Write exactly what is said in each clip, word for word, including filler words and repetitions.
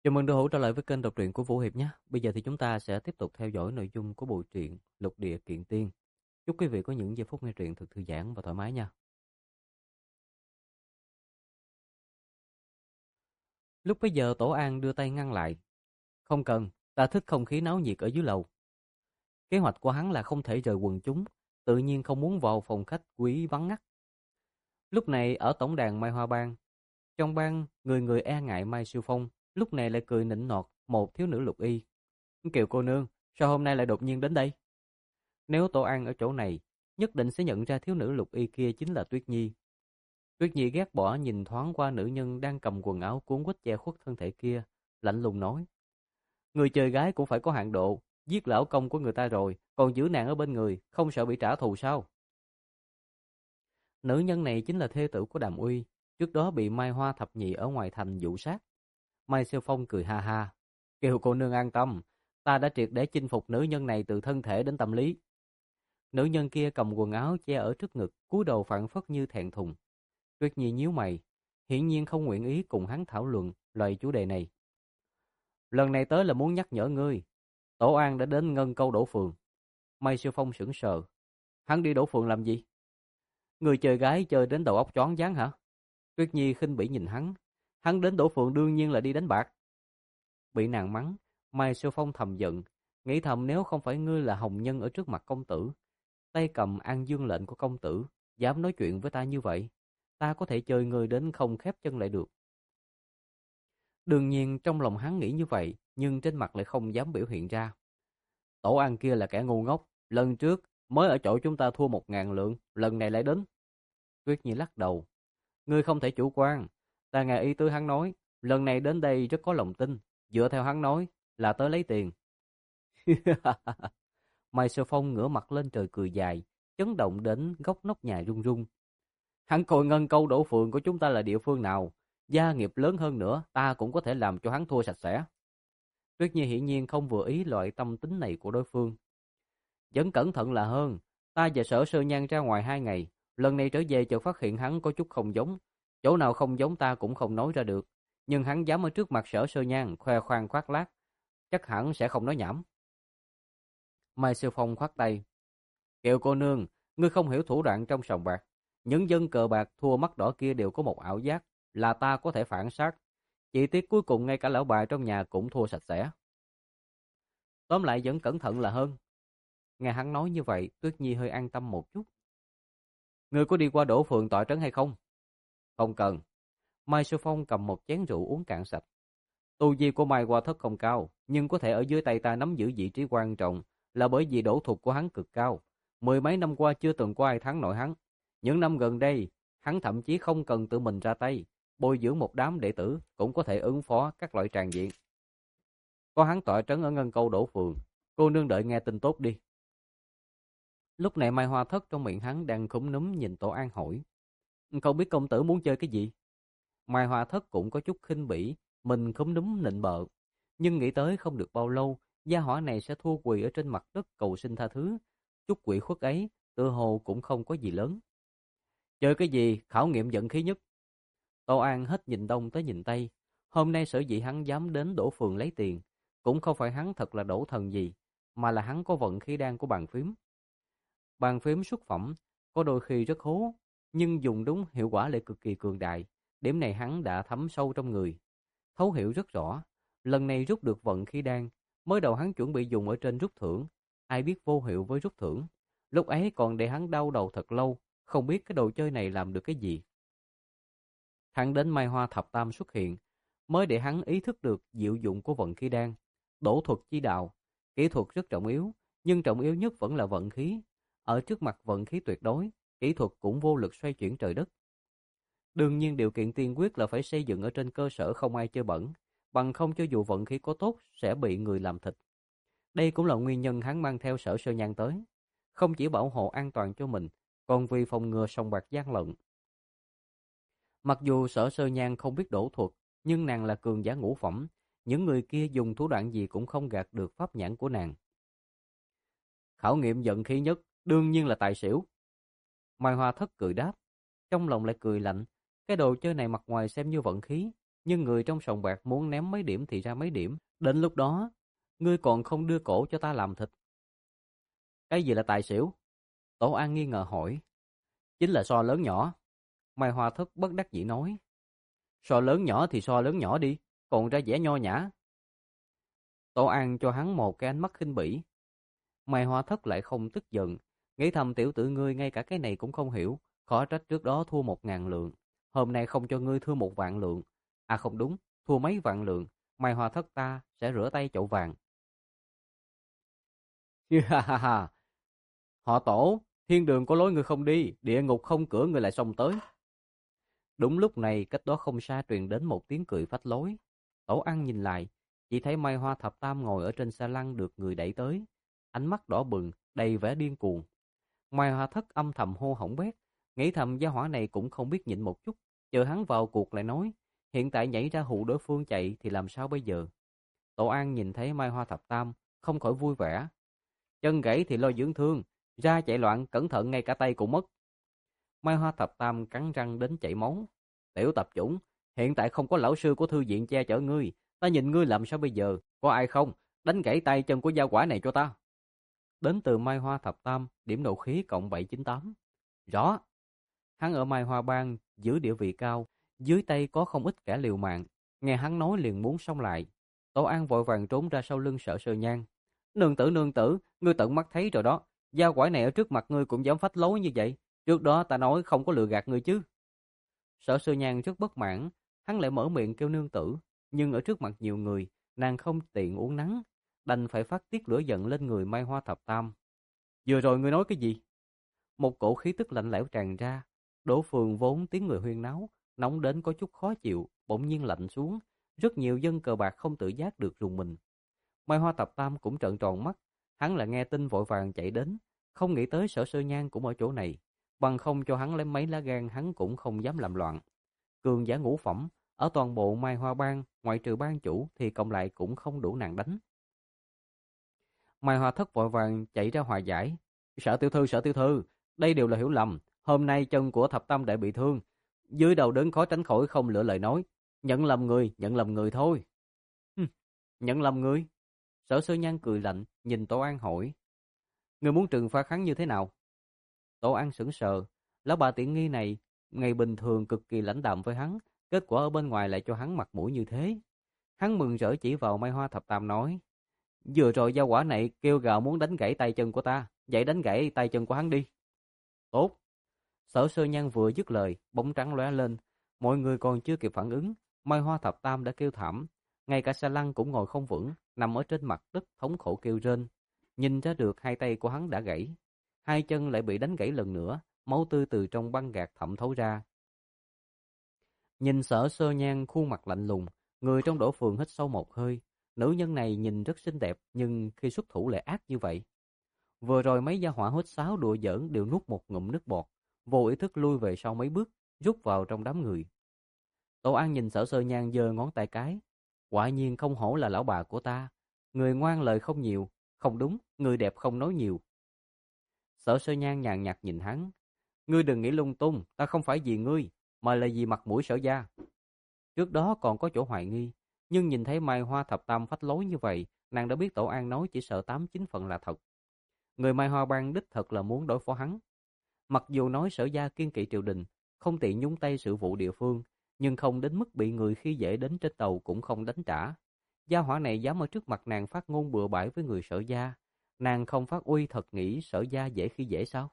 Chào mừng đã hữu trở lại với kênh đọc truyện của Vũ Hiệp nhé. Bây giờ thì chúng ta sẽ tiếp tục theo dõi nội dung của bộ truyện Lục Địa Kiện Tiên. Chúc quý vị có những giây phút nghe truyện thật thư giãn và thoải mái nha. Lúc bấy giờ Tổ An đưa tay ngăn lại. Không cần, ta thích không khí náo nhiệt ở dưới lầu. Kế hoạch của hắn là không thể rời quần chúng, tự nhiên không muốn vào phòng khách quý vắng ngắt. Lúc này ở tổng đàn Mai Hoa Bang, trong bang người người e ngại Mai Siêu Phong, lúc này lại cười nịnh nọt một thiếu nữ lục y. Kiều cô nương, sao hôm nay lại đột nhiên đến đây? Nếu Tổ An ở chỗ này, nhất định sẽ nhận ra thiếu nữ lục y kia chính là Tuyết Nhi. Tuyết Nhi ghét bỏ nhìn thoáng qua nữ nhân đang cầm quần áo cuốn quýt che khuất thân thể kia, lạnh lùng nói. Người chơi gái cũng phải có hạn độ, giết lão công của người ta rồi, còn giữ nàng ở bên người, không sợ bị trả thù sao? Nữ nhân này chính là thê tử của Đàm Uy, trước đó bị Mai Hoa thập nhị ở ngoài thành dụ sát. Mai Siêu Phong cười ha ha. Kiều cô nương an tâm, ta đã triệt để chinh phục nữ nhân này từ thân thể đến tâm lý. Nữ nhân kia cầm quần áo che ở trước ngực, cúi đầu phảng phất như thẹn thùng. Tuyết Nhi nhíu mày, hiển nhiên không nguyện ý cùng hắn thảo luận loại chủ đề này. Lần này tới là muốn nhắc nhở ngươi, Tổ An đã đến Ngân Câu Đổ Phường. Mai Siêu Phong sững sờ. Hắn đi Đổ Phường làm gì? Người chơi gái chơi đến đầu óc choáng váng hả? Tuyết Nhi khinh bỉ nhìn hắn. Hắn đến Đổ Phường đương nhiên là đi đánh bạc. Bị nàng mắng, Mai Siêu Phong thầm giận, nghĩ thầm nếu không phải ngươi là hồng nhân ở trước mặt công tử, tay cầm An Dương lệnh của công tử, dám nói chuyện với ta như vậy, ta có thể chơi ngươi đến không khép chân lại được. Đương nhiên trong lòng hắn nghĩ như vậy, nhưng trên mặt lại không dám biểu hiện ra. Tổ An kia là kẻ ngu ngốc, lần trước mới ở chỗ chúng ta thua một ngàn lượng, lần này lại đến. Tuyết Nhi lắc đầu, ngươi không thể chủ quan, ta nghe ý tứ hắn nói, lần này đến đây rất có lòng tin, dựa theo hắn nói là tới lấy tiền. Mai Sơ Phong ngửa mặt lên trời cười dài, chấn động đến góc nóc nhà rung rung. Hắn coi Ngân Câu Đổ Phường của chúng ta là địa phương nào, gia nghiệp lớn hơn nữa, ta cũng có thể làm cho hắn thua sạch sẽ. Tuyết Nhi hiển nhiên không vừa ý loại tâm tính này của đối phương. Vẫn cẩn thận là hơn, ta và Sở Sơ Nhan ra ngoài hai ngày, lần này trở về chợt phát hiện hắn có chút không giống, chỗ nào không giống ta cũng không nói ra được, nhưng hắn dám ở trước mặt Sở Sơ Nhan khoe khoang khoác lác, chắc hẳn sẽ không nói nhảm. Mai Siêu Phong khoát tay. Kiều cô nương, ngươi không hiểu thủ đoạn trong sòng bạc. Những dân cờ bạc thua mắt đỏ kia đều có một ảo giác, là ta có thể phản sát. Chỉ tiếc cuối cùng ngay cả lão bà trong nhà cũng thua sạch sẽ. Tóm lại vẫn cẩn thận là hơn. Nghe hắn nói như vậy, Tuyết Nhi hơi an tâm một chút. Ngươi có đi qua Đỗ Phường tọa trấn hay không? Không cần. Mai Siêu Phong cầm một chén rượu uống cạn sạch. Tu vi của Mai Hoa Thất không cao, nhưng có thể ở dưới tay ta nắm giữ vị trí quan trọng, là bởi vì đổ thuật của hắn cực cao. Mười mấy năm qua chưa từng có ai thắng nổi hắn. Những năm gần đây, hắn thậm chí không cần tự mình ra tay, bồi dưỡng một đám đệ tử cũng có thể ứng phó các loại tràng diện. Có hắn tọa trấn ở Ngân Câu Đổ Phường, cô nương đợi nghe tin tốt đi. Lúc này Mai Hoa Thất trong miệng hắn đang khúm núm nhìn Tổ An hỏi. Không biết công tử muốn chơi cái gì? Mai Hoa Thất cũng có chút khinh bỉ, mình khúm núm nịnh bợ. Nhưng nghĩ tới không được bao lâu, gia hỏa này sẽ thua quỳ ở trên mặt đất cầu xin tha thứ. Chút quỷ khuất ấy, tựa hồ cũng không có gì lớn. Chơi cái gì, khảo nghiệm vận khí nhất. Tô An hết nhìn đông tới nhìn tây. Hôm nay sở dĩ hắn dám đến Đỗ Phường lấy tiền, cũng không phải hắn thật là đổ thần gì, mà là hắn có vận khí đan của bàn phím. Bàn phím xuất phẩm, có đôi khi rất hố, nhưng dùng đúng hiệu quả lại cực kỳ cường đại. Điểm này hắn đã thấm sâu trong người, thấu hiểu rất rõ. Lần này rút được vận khí đan, mới đầu hắn chuẩn bị dùng ở trên rút thưởng, ai biết vô hiệu với rút thưởng. Lúc ấy còn để hắn đau đầu thật lâu, không biết cái đồ chơi này làm được cái gì. Thẳng đến Mai Hoa Thập Tam xuất hiện, mới để hắn ý thức được diệu dụng của vận khí đan. Đổ thuật chi đạo, kỹ thuật rất trọng yếu, nhưng trọng yếu nhất vẫn là vận khí. Ở trước mặt vận khí tuyệt đối, kỹ thuật cũng vô lực xoay chuyển trời đất. Đương nhiên điều kiện tiên quyết là phải xây dựng ở trên cơ sở không ai chơi bẩn, bằng không cho dù vận khí có tốt sẽ bị người làm thịt. Đây cũng là nguyên nhân hắn mang theo Sở Sơ Nhan tới, không chỉ bảo hộ an toàn cho mình, còn vì phòng ngừa sòng bạc gian lận. Mặc dù Sở Sơ Nhan không biết đổ thuật, nhưng nàng là cường giả ngũ phẩm, những người kia dùng thủ đoạn gì cũng không gạt được pháp nhãn của nàng. Khảo nghiệm vận khí nhất, đương nhiên là tài xỉu. Mai Hoa Thất cười đáp, trong lòng lại cười lạnh, cái đồ chơi này mặt ngoài xem như vận khí, nhưng người trong sòng bạc muốn ném mấy điểm thì ra mấy điểm. Đến lúc đó, ngươi còn không đưa cổ cho ta làm thịt. Cái gì là tài xỉu? Tổ An nghi ngờ hỏi. Chính là so lớn nhỏ. Mai Hoa Thất bất đắc dĩ nói. So lớn nhỏ thì so lớn nhỏ đi, còn ra vẻ nho nhã. Tổ An cho hắn một cái ánh mắt khinh bỉ. Mai Hoa Thất lại không tức giận, nghĩ thầm tiểu tử ngươi ngay cả cái này cũng không hiểu, khó trách trước đó thua một ngàn lượng, hôm nay không cho ngươi thua một vạn lượng. À không đúng, thua mấy vạn lượng, Mai Hoa Thất ta sẽ rửa tay chậu vàng. Ha ha ha, họ Tổ, thiên đường có lối ngươi không đi, địa ngục không cửa ngươi lại xông tới. Đúng lúc này cách đó không xa truyền đến một tiếng cười phách lối. Tổ Ăn nhìn lại, chỉ thấy Mai Hoa Thập Tam ngồi ở trên xe lăn được người đẩy tới, ánh mắt đỏ bừng, đầy vẻ điên cuồng. Mai Hoa Thất âm thầm hô hỏng bét, nghĩ thầm gia hỏa này cũng không biết nhịn một chút, chờ hắn vào cuộc lại nói, hiện tại nhảy ra hụ đối phương chạy thì làm sao bây giờ? Tổ An nhìn thấy Mai Hoa Thập Tam, không khỏi vui vẻ. Chân gãy thì lo dưỡng thương, ra chạy loạn cẩn thận ngay cả tay cũng mất. Mai Hoa Thập Tam cắn răng đến chảy máu. Tiểu tập chủng, hiện tại không có lão sư của thư viện che chở ngươi, ta nhìn ngươi làm sao bây giờ, có ai không, đánh gãy tay chân của gia quả này cho ta. Đến từ Mai Hoa Thập Tam, điểm nộ khí cộng bảy chín tám. Rõ. Hắn ở Mai Hoa Bang giữ địa vị cao, dưới tay có không ít kẻ liều mạng, nghe hắn nói liền muốn xông lại. Tổ An vội vàng trốn ra sau lưng Sở Sơ Nhan. Nương tử nương tử, ngươi tận mắt thấy rồi đó, gia quả này ở trước mặt ngươi cũng dám phách lối như vậy, trước đó ta nói không có lừa gạt ngươi chứ. Sở Sơ Nhan rất bất mãn, hắn lại mở miệng kêu nương tử, nhưng ở trước mặt nhiều người, nàng không tiện uống nắng, đành phải phát tiết lửa giận lên người Mai Hoa Thập Tam. Vừa rồi ngươi nói cái gì? Một cổ khí tức lạnh lẽo tràn ra, Đỗ Phường vốn tiếng người huyên náo, nóng đến có chút khó chịu, bỗng nhiên lạnh xuống, rất nhiều dân cờ bạc không tự giác được rùng mình. Mai Hoa Thập Tam cũng trợn tròn mắt, hắn là nghe tin vội vàng chạy đến, không nghĩ tới Sở Sơ Nhan cũng ở chỗ này, bằng không cho hắn lấy mấy lá gan hắn cũng không dám làm loạn. Cường giả ngũ phẩm, ở toàn bộ Mai Hoa Bang, ngoại trừ ban chủ thì cộng lại cũng không đủ nàng đánh. Mai Hoa Thất vội vàng chạy ra hòa giải. Sở tiểu thư, sở tiểu thư, đây đều là hiểu lầm, hôm nay chân của Thập Tam đệ bị thương, dưới đầu đớn khó tránh khỏi không lựa lời nói, nhận lầm người, nhận lầm người thôi. Hừm, nhận lầm người? Sở Sơ Nhan cười lạnh, nhìn Tổ An hỏi. Người muốn trừng phạt hắn như thế nào? Tổ An sững sờ, lão bà tiện nghi này, ngày bình thường cực kỳ lãnh đạm với hắn, kết quả ở bên ngoài lại cho hắn mặt mũi như thế. Hắn mừng rỡ chỉ vào Mai Hoa Thập Tam nói, vừa rồi gia quả này kêu gào muốn đánh gãy tay chân của ta, vậy đánh gãy tay chân của hắn đi. Tốt. Sở Sơ Nhan vừa dứt lời, bóng trắng lóe lên, mọi người còn chưa kịp phản ứng, Mai Hoa Thập Tam đã kêu thảm, ngay cả Sa Lăng cũng ngồi không vững, nằm ở trên mặt đất thống khổ kêu rên. Nhìn ra được hai tay của hắn đã gãy, hai chân lại bị đánh gãy lần nữa, máu tươi từ trong băng gạc thẩm thấu ra. Nhìn Sở Sơ Nhan khuôn mặt lạnh lùng, người trong Đỗ Phường hít sâu một hơi. Nữ nhân này nhìn rất xinh đẹp, nhưng khi xuất thủ lại ác như vậy. Vừa rồi mấy gia hỏa hốt sáo đùa giỡn đều nuốt một ngụm nước bọt, vô ý thức lui về sau mấy bước, rút vào trong đám người. Tổ An nhìn Sở Sơ Nhan giơ ngón tay cái, quả nhiên không hổ là lão bà của ta, người ngoan lời không nhiều, không đúng, người đẹp không nói nhiều. Sở Sơ Nhan nhàn nhạt nhìn hắn, ngươi đừng nghĩ lung tung, ta không phải vì ngươi, mà là vì mặt mũi Sở gia. Trước đó còn có chỗ hoài nghi, nhưng nhìn thấy Mai Hoa Thập Tam phách lối như vậy, nàng đã biết Tổ An nói chỉ sợ tám chín phần là thật. Người Mai Hoa Bang đích thật là muốn đối phó hắn. Mặc dù nói Sở gia kiên kỵ triều đình, không tiện nhúng tay sự vụ địa phương, nhưng không đến mức bị người khi dễ đến trên tàu cũng không đánh trả. Gia hỏa này dám ở trước mặt nàng phát ngôn bừa bãi với người Sở gia, nàng không phát uy thật nghĩ Sở gia dễ khi dễ sao?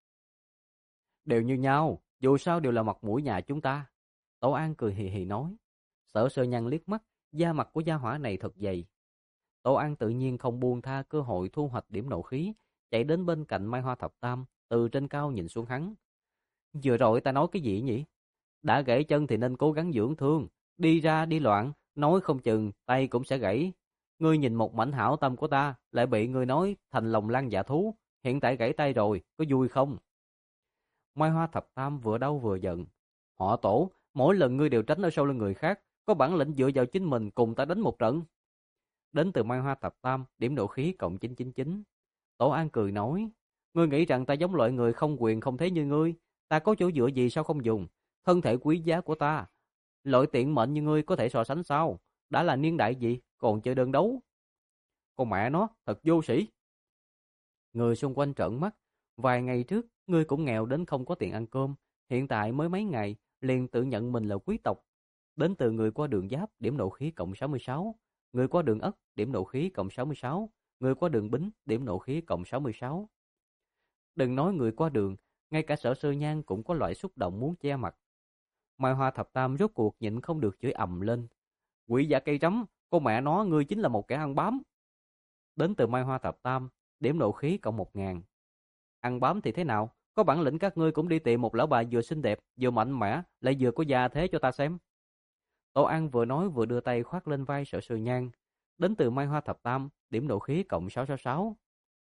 Đều như nhau, dù sao đều là mặt mũi nhà chúng ta. Tổ An cười hì hì nói. Sở Sơ Nhan liếc mắt, da mặt của gia hỏa này thật dày. Tổ An tự nhiên không buông tha cơ hội thu hoạch điểm nộ khí, chạy đến bên cạnh Mai Hoa Thập Tam, từ trên cao nhìn xuống hắn. Vừa rồi ta nói cái gì nhỉ? Đã gãy chân thì nên cố gắng dưỡng thương, đi ra đi loạn, nói không chừng tay cũng sẽ gãy. Ngươi nhìn một mảnh hảo tâm của ta, lại bị ngươi nói thành lòng lan dạ thú, hiện tại gãy tay rồi, có vui không? Mai Hoa Thập Tam vừa đau vừa giận. Họ Tổ, mỗi lần ngươi đều tránh ở sau lưng người khác, có bản lĩnh dựa vào chính mình cùng ta đánh một trận. Đến từ Mai Hoa Thập Tam, điểm độ khí cộng chín chín chín. Tổ An cười nói, ngươi nghĩ rằng ta giống loại người không quyền không thế như ngươi, ta có chỗ dựa gì sao không dùng, thân thể quý giá của ta, Loại tiện mệnh như ngươi có thể so sánh sao? Đã là niên đại gì, còn chơi đơn đấu? Con mẹ nó, thật vô sĩ. Người xung quanh trợn mắt. Vài ngày trước, ngươi cũng nghèo đến không có tiền ăn cơm. Hiện tại mới mấy ngày, liền tự nhận mình là quý tộc. Đến từ người qua đường Giáp, điểm nộ khí cộng sáu mươi sáu. Người qua đường Ất, điểm nộ khí cộng sáu mươi sáu. Người qua đường Bính, điểm nộ khí cộng sáu mươi sáu. Đừng nói người qua đường, ngay cả Sở Sơ Nhan cũng có loại xúc động muốn che mặt. Mai Hoa Thập Tam rốt cuộc nhịn không được chửi ầm lên. Quỷ giả cây trắm, con mẹ nó, ngươi chính là một kẻ ăn bám. Đến từ Mai Hoa Thập Tam, điểm nộ khí cộng một ngàn. Ăn bám thì thế nào? Có bản lĩnh các ngươi cũng đi tìm một lão bà vừa xinh đẹp, vừa mạnh mẽ, lại vừa có da thế cho ta xem. Tô An vừa nói vừa đưa tay khoác lên vai Sở Sơ Nhan. Đến từ Mai Hoa Thập Tam, điểm nộ khí cộng sáu sáu sáu.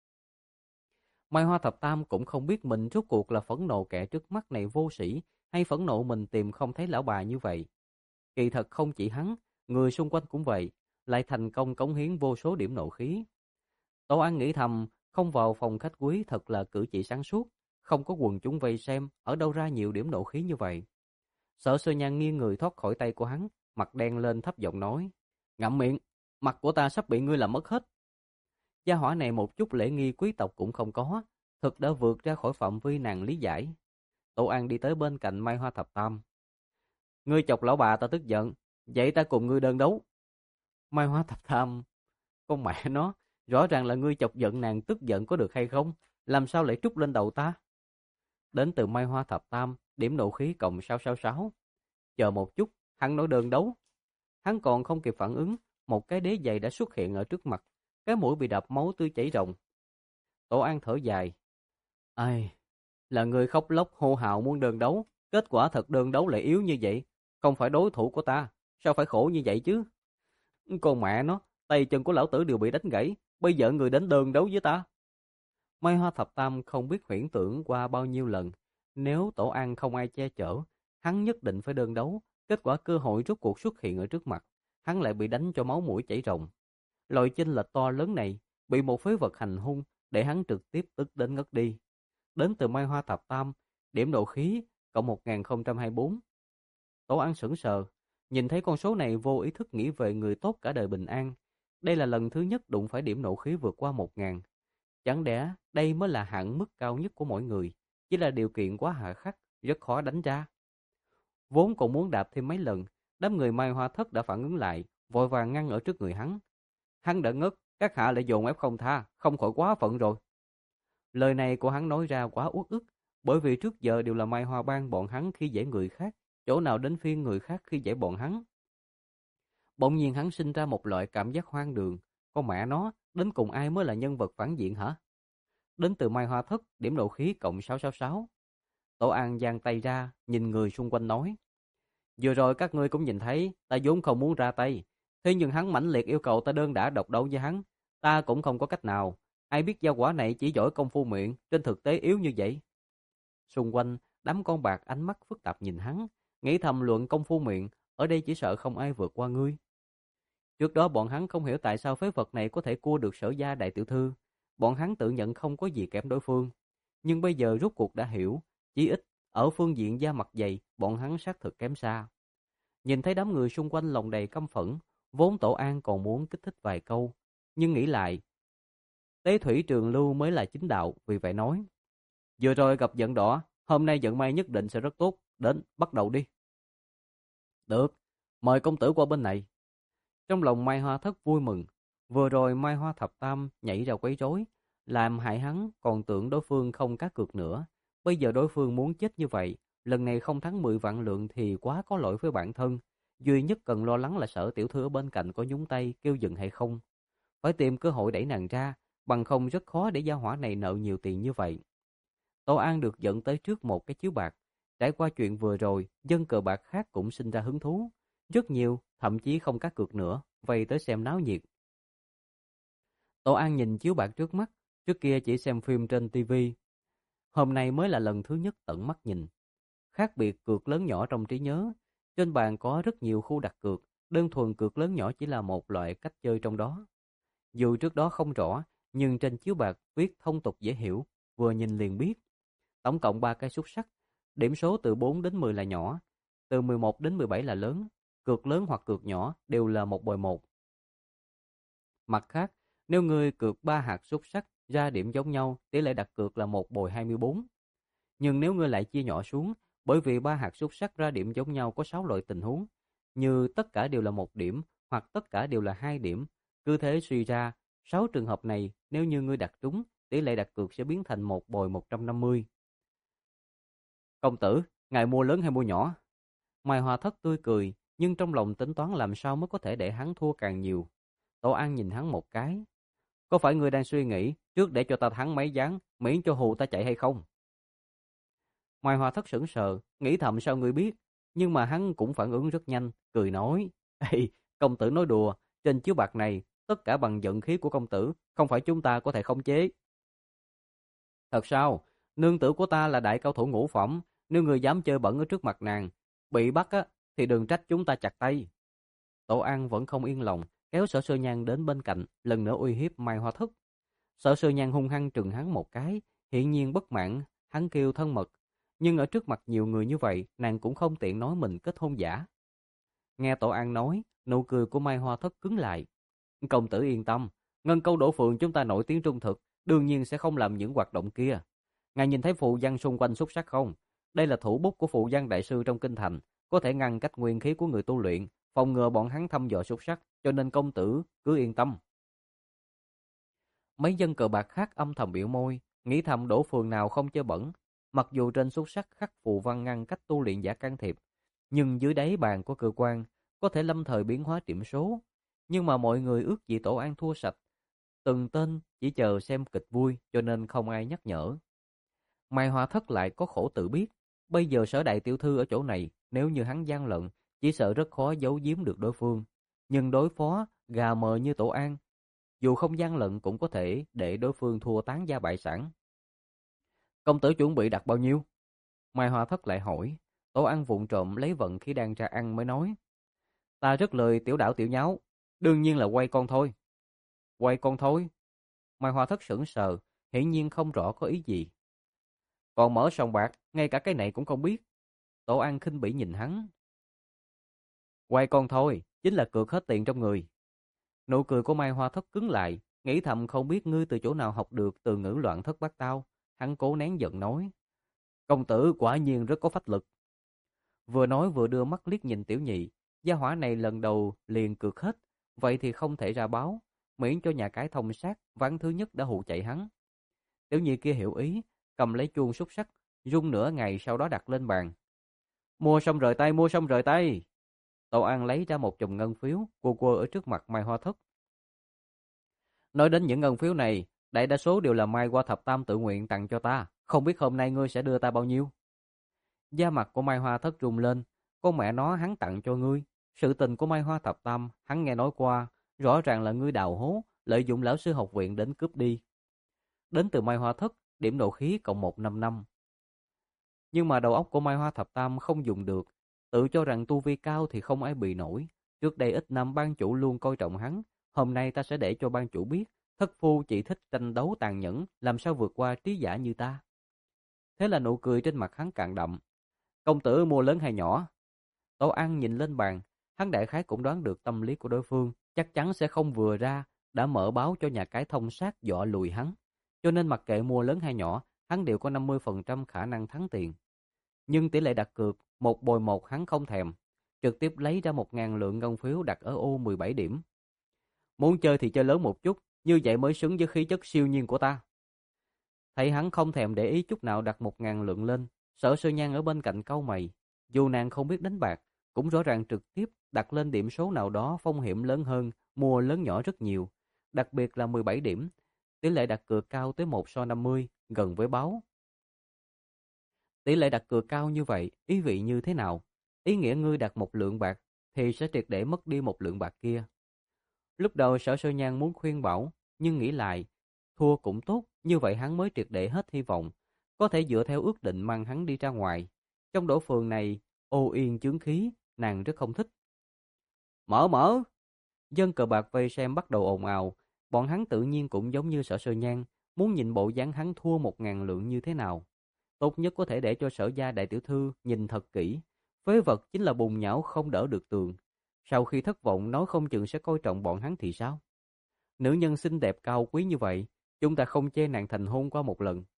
Mai Hoa Thập Tam cũng không biết mình rốt cuộc là phẫn nộ kẻ trước mắt này vô sĩ, hay phẫn nộ mình tìm không thấy lão bà như vậy. Kỳ thật không chỉ hắn, người xung quanh cũng vậy, lại thành công cống hiến vô số điểm nộ khí. Tô An nghĩ thầm, không vào phòng khách quý thật là cử chỉ sáng suốt, không có quần chúng vây xem, ở đâu ra nhiều điểm nộ khí như vậy. Sở Sơ Nhan nghiêng người thoát khỏi tay của hắn, mặt đen lên thấp giọng nói, ngậm miệng, mặt của ta sắp bị ngươi làm mất hết. Gia hỏa này một chút lễ nghi quý tộc cũng không có, thực đã vượt ra khỏi phạm vi nàng lý giải. Tô An đi tới bên cạnh Mai Hoa Thập Tam. Ngươi chọc lão bà ta tức giận, vậy ta cùng ngươi đơn đấu. Mai Hoa Thập Tam, con mẹ nó, rõ ràng là ngươi chọc giận nàng tức giận có được hay không, làm sao lại trút lên đầu ta? Đến từ Mai Hoa Thập Tam, điểm nộ khí cộng sáu sáu sáu. Chờ một chút, hắn nói đơn đấu. Hắn còn không kịp phản ứng, một cái đế giày đã xuất hiện ở trước mặt, cái mũi bị đập máu tươi chảy ròng. Tổ An thở dài. Ai, là người khóc lóc hô hào muốn đơn đấu, kết quả thật đơn đấu lại yếu như vậy, không phải đối thủ của ta, sao phải khổ như vậy chứ? Con mẹ nó, tay chân của lão tử đều bị đánh gãy, bây giờ người đến đơn đấu với ta. Mai Hoa Thập Tam không biết huyễn tưởng qua bao nhiêu lần, nếu Tổ An không ai che chở, hắn nhất định phải đơn đấu, kết quả cơ hội rốt cuộc xuất hiện ở trước mặt, hắn lại bị đánh cho máu mũi chảy ròng. Loại chênh lệch to lớn này, bị một phế vật hành hung, để hắn trực tiếp tức đến ngất đi. Đến từ Mai Hoa Thập Tam, điểm độ khí cộng một nghìn không trăm hai mươi bốn. Tổ An sững sờ, nhìn thấy con số này vô ý thức nghĩ về người tốt cả đời bình an. Đây là lần thứ nhất đụng phải điểm nộ khí vượt qua một ngàn. Chẳng lẽ đây mới là hạn mức cao nhất của mỗi người, chỉ là điều kiện quá hà khắc, rất khó đánh ra. Vốn còn muốn đạp thêm mấy lần, đám người Mai Hoa Thất đã phản ứng lại, vội vàng ngăn ở trước người hắn. Hắn đã ngất, các hạ lại dồn ép không tha, không khỏi quá phận rồi. Lời này của hắn nói ra quá uất ức, bởi vì trước giờ đều là Mai Hoa Bang bọn hắn khi dễ người khác, chỗ nào đến phiên người khác khi dễ bọn hắn. Bỗng nhiên hắn sinh ra một loại cảm giác hoang đường, con mẹ nó, đến cùng ai mới là nhân vật phản diện hả? Đến từ Mai Hoa Thất, điểm độ khí cộng sáu sáu sáu. Tổ An giang tay ra, nhìn người xung quanh nói. Vừa rồi các ngươi cũng nhìn thấy, ta vốn không muốn ra tay, thế nhưng hắn mãnh liệt yêu cầu ta đơn đả độc đấu với hắn, ta cũng không có cách nào. Ai biết gia quả này chỉ giỏi công phu miệng, trên thực tế yếu như vậy. Xung quanh, đám con bạc ánh mắt phức tạp nhìn hắn, nghĩ thầm luận công phu miệng, ở đây chỉ sợ không ai vượt qua ngươi. Trước đó bọn hắn không hiểu tại sao phế vật này có thể cua được Sở gia đại tiểu thư, bọn hắn tự nhận không có gì kém đối phương. Nhưng bây giờ rốt cuộc đã hiểu, chí ít, ở phương diện da mặt dày, bọn hắn xác thực kém xa. Nhìn thấy đám người xung quanh lòng đầy căm phẫn, vốn Tổ An còn muốn kích thích vài câu, nhưng nghĩ lại, tế thủy trường lưu mới là chính đạo, vì vậy nói. Vừa rồi gặp giận đỏ, hôm nay vận may nhất định sẽ rất tốt, đến, bắt đầu đi. Được, mời công tử qua bên này. Trong lòng Mai Hoa Thất vui mừng, vừa rồi Mai Hoa Thập Tam nhảy ra quấy rối, làm hại hắn còn tưởng đối phương không cá cược nữa. Bây giờ đối phương muốn chết như vậy, lần này không thắng mười vạn lượng thì quá có lỗi với bản thân. Duy nhất cần lo lắng là Sở tiểu thư ở bên cạnh có nhúng tay kêu dừng hay không. Phải tìm cơ hội đẩy nàng ra, bằng không rất khó để gia hỏa này nợ nhiều tiền như vậy. Tô An được dẫn tới trước một cái chiếu bạc. Trải qua chuyện vừa rồi, dân cờ bạc khác cũng sinh ra hứng thú. Rất nhiều, thậm chí không cá cược nữa, vây tới xem náo nhiệt. Tô An nhìn chiếu bạc trước mắt, trước kia chỉ xem phim trên ti vi. Hôm nay mới là lần thứ nhất tận mắt nhìn. Khác biệt cược lớn nhỏ trong trí nhớ, trên bàn có rất nhiều khu đặt cược, đơn thuần cược lớn nhỏ chỉ là một loại cách chơi trong đó. Dù trước đó không rõ, nhưng trên chiếu bạc viết thông tục dễ hiểu, vừa nhìn liền biết. Tổng cộng ba cái xúc sắc, điểm số từ bốn đến mười là nhỏ, từ mười một đến mười bảy là lớn, cược lớn hoặc cược nhỏ đều là một bồi một. Mặt khác, nếu ngươi cược ba hạt xúc xắc ra điểm giống nhau, tỷ lệ đặt cược là một bồi hai mươi bốn. Nhưng nếu ngươi lại chia nhỏ xuống, bởi vì ba hạt xúc xắc ra điểm giống nhau có sáu loại tình huống, như tất cả đều là một điểm hoặc tất cả đều là hai điểm. Cứ thế suy ra, sáu trường hợp này nếu như ngươi đặt trúng, tỷ lệ đặt cược sẽ biến thành một bồi một trăm năm mươi. Công tử, ngài mua lớn hay mua nhỏ? Mai Hoa Thất tươi cười, nhưng trong lòng tính toán làm sao mới có thể để hắn thua càng nhiều. Tổ An nhìn hắn một cái. Có phải ngươi đang suy nghĩ trước để cho ta thắng mấy ván, miễn cho hù ta chạy hay không? Mai Hoa Thất sững sờ, nghĩ thầm sao ngươi biết, nhưng mà hắn cũng phản ứng rất nhanh, cười nói: "Ê, công tử nói đùa, trên chiếu bạc này, tất cả bằng vận khí của công tử, không phải chúng ta có thể khống chế." "Thật sao? Nương tử của ta là đại cao thủ ngũ phẩm, nếu ngươi dám chơi bẩn ở trước mặt nàng, bị bắt á thì đừng trách chúng ta chặt tay." Tổ An vẫn không yên lòng, kéo Sở Sơ Nhan đến bên cạnh, lần nữa uy hiếp Mai Hoa Thất. Sở Sơ Nhan hung hăng trừng hắn một cái, hiển nhiên bất mãn, hắn kêu thân mật, nhưng ở trước mặt nhiều người như vậy, nàng cũng không tiện nói mình kết hôn giả. Nghe Tổ An nói, nụ cười của Mai Hoa Thất cứng lại. "Công tử yên tâm, Ngân Câu Đổ Phượng chúng ta nổi tiếng trung thực, đương nhiên sẽ không làm những hoạt động kia. Ngài nhìn thấy phù văn xung quanh xúc sắc không? Đây là thủ bút của phù văn đại sư trong kinh thành, có thể ngăn cách nguyên khí của người tu luyện, phòng ngừa bọn hắn thăm dò xúc sắc, cho nên công tử cứ yên tâm." Mấy dân cờ bạc khác âm thầm biểu môi, nghĩ thầm Đỗ Phường nào không chơi bẩn. Mặc dù trên xúc sắc khắc phù văn ngăn cách tu luyện giả can thiệp, nhưng dưới đáy bàn của cơ quan có thể lâm thời biến hóa điểm số. Nhưng mà mọi người ước gì Tổ An thua sạch, từng tên chỉ chờ xem kịch vui, cho nên không ai nhắc nhở. Mai Hoa Thất lại có khổ tự biết, bây giờ Sở đại tiểu thư ở chỗ này, nếu như hắn gian lận, chỉ sợ rất khó giấu giếm được đối phương. Nhưng đối phó gà mờ như Tổ An, dù không gian lận cũng có thể để đối phương thua tán gia bại sản. "Công tử chuẩn bị đặt bao nhiêu?" Mai Hoa Thất lại hỏi. Tổ An vụng trộm lấy vận khi đang ra ăn mới nói: "Ta rất lời tiểu đảo tiểu nháo, đương nhiên là quay con thôi." "Quay con thôi?" Mai Hoa Thất sững sờ, hiển nhiên không rõ có ý gì. "Còn mở sòng bạc, ngay cả cái này cũng không biết." Tổ An khinh bỉ nhìn hắn. "Quay con thôi, chính là cược hết tiền trong người." Nụ cười của Mai Hoa Thất cứng lại, nghĩ thầm không biết ngươi từ chỗ nào học được từ ngữ loạn thất bát tao. Hắn cố nén giận nói: "Công tử quả nhiên rất có phách lực." Vừa nói vừa đưa mắt liếc nhìn Tiểu Nhị, gia hỏa này lần đầu liền cược hết, vậy thì không thể ra báo, miễn cho nhà cái thông sát, ván thứ nhất đã hụ chạy hắn. Tiểu Nhị kia hiểu ý, cầm lấy chuông xúc sắc, rung nửa ngày sau đó đặt lên bàn. "Mua xong rời tay, mua xong rời tay." Tổ An lấy ra một chùm ngân phiếu, quơ quơ ở trước mặt Mai Hoa Thất. "Nói đến những ngân phiếu này, đại đa số đều là Mai Hoa Thập Tam tự nguyện tặng cho ta, không biết hôm nay ngươi sẽ đưa ta bao nhiêu?" Da mặt của Mai Hoa Thất rung lên, con mẹ nó hắn tặng cho ngươi. Sự tình của Mai Hoa Thập Tam, hắn nghe nói qua, rõ ràng là ngươi đào hố, lợi dụng lão sư học viện đến cướp đi. Đến từ Mai Hoa Thất, điểm nộ khí cộng một trăm năm mươi năm. Nhưng mà đầu óc của Mai Hoa Thập Tam không dùng được, tự cho rằng tu vi cao thì không ai bị nổi. Trước đây ít năm ban chủ luôn coi trọng hắn, hôm nay ta sẽ để cho ban chủ biết, thất phu chỉ thích tranh đấu tàn nhẫn, làm sao vượt qua trí giả như ta. Thế là nụ cười trên mặt hắn càng đậm. "Công tử mua lớn hay nhỏ?" Tổ An nhìn lên bàn, hắn đại khái cũng đoán được tâm lý của đối phương, chắc chắn sẽ không vừa ra, đã mở báo cho nhà cái thông sát dọa lùi hắn. Cho nên mặc kệ mua lớn hay nhỏ, hắn đều có năm mươi phần trăm khả năng thắng tiền. Nhưng tỷ lệ đặt cược, một bồi một hắn không thèm, trực tiếp lấy ra một ngàn lượng ngân phiếu đặt ở ô mười bảy điểm. "Muốn chơi thì chơi lớn một chút, như vậy mới xứng với khí chất siêu nhiên của ta." Thấy hắn không thèm để ý chút nào đặt một ngàn lượng lên, Sở Sơ Nhan ở bên cạnh cau mày. Dù nàng không biết đánh bạc, cũng rõ ràng trực tiếp đặt lên điểm số nào đó phong hiểm lớn hơn, mua lớn nhỏ rất nhiều. Đặc biệt là mười bảy điểm, tỷ lệ đặt cược cao tới một so năm mươi, gần với báo. Tỷ lệ đặt cược cao như vậy, ý vị như thế nào? Ý nghĩa ngươi đặt một lượng bạc, thì sẽ triệt để mất đi một lượng bạc kia. Lúc đầu Sở Sơ Nhan muốn khuyên bảo, nhưng nghĩ lại, thua cũng tốt, như vậy hắn mới triệt để hết hy vọng, có thể dựa theo ước định mang hắn đi ra ngoài. Trong Đỗ Phường này, ô yên chướng khí, nàng rất không thích. "Mở mở!" Dân cờ bạc vây xem bắt đầu ồn ào, bọn hắn tự nhiên cũng giống như Sở Sơ Nhan, muốn nhìn bộ dáng hắn thua một ngàn lượng như thế nào. Tốt nhất có thể để cho Sở gia đại tiểu thư nhìn thật kỹ, Phế vật chính là bùn nhão không đỡ được tường. Sau khi thất vọng nói không chừng sẽ coi trọng bọn hắn thì sao? Nữ nhân xinh đẹp cao quý như vậy, chúng ta không chê nàng thành hôn qua một lần.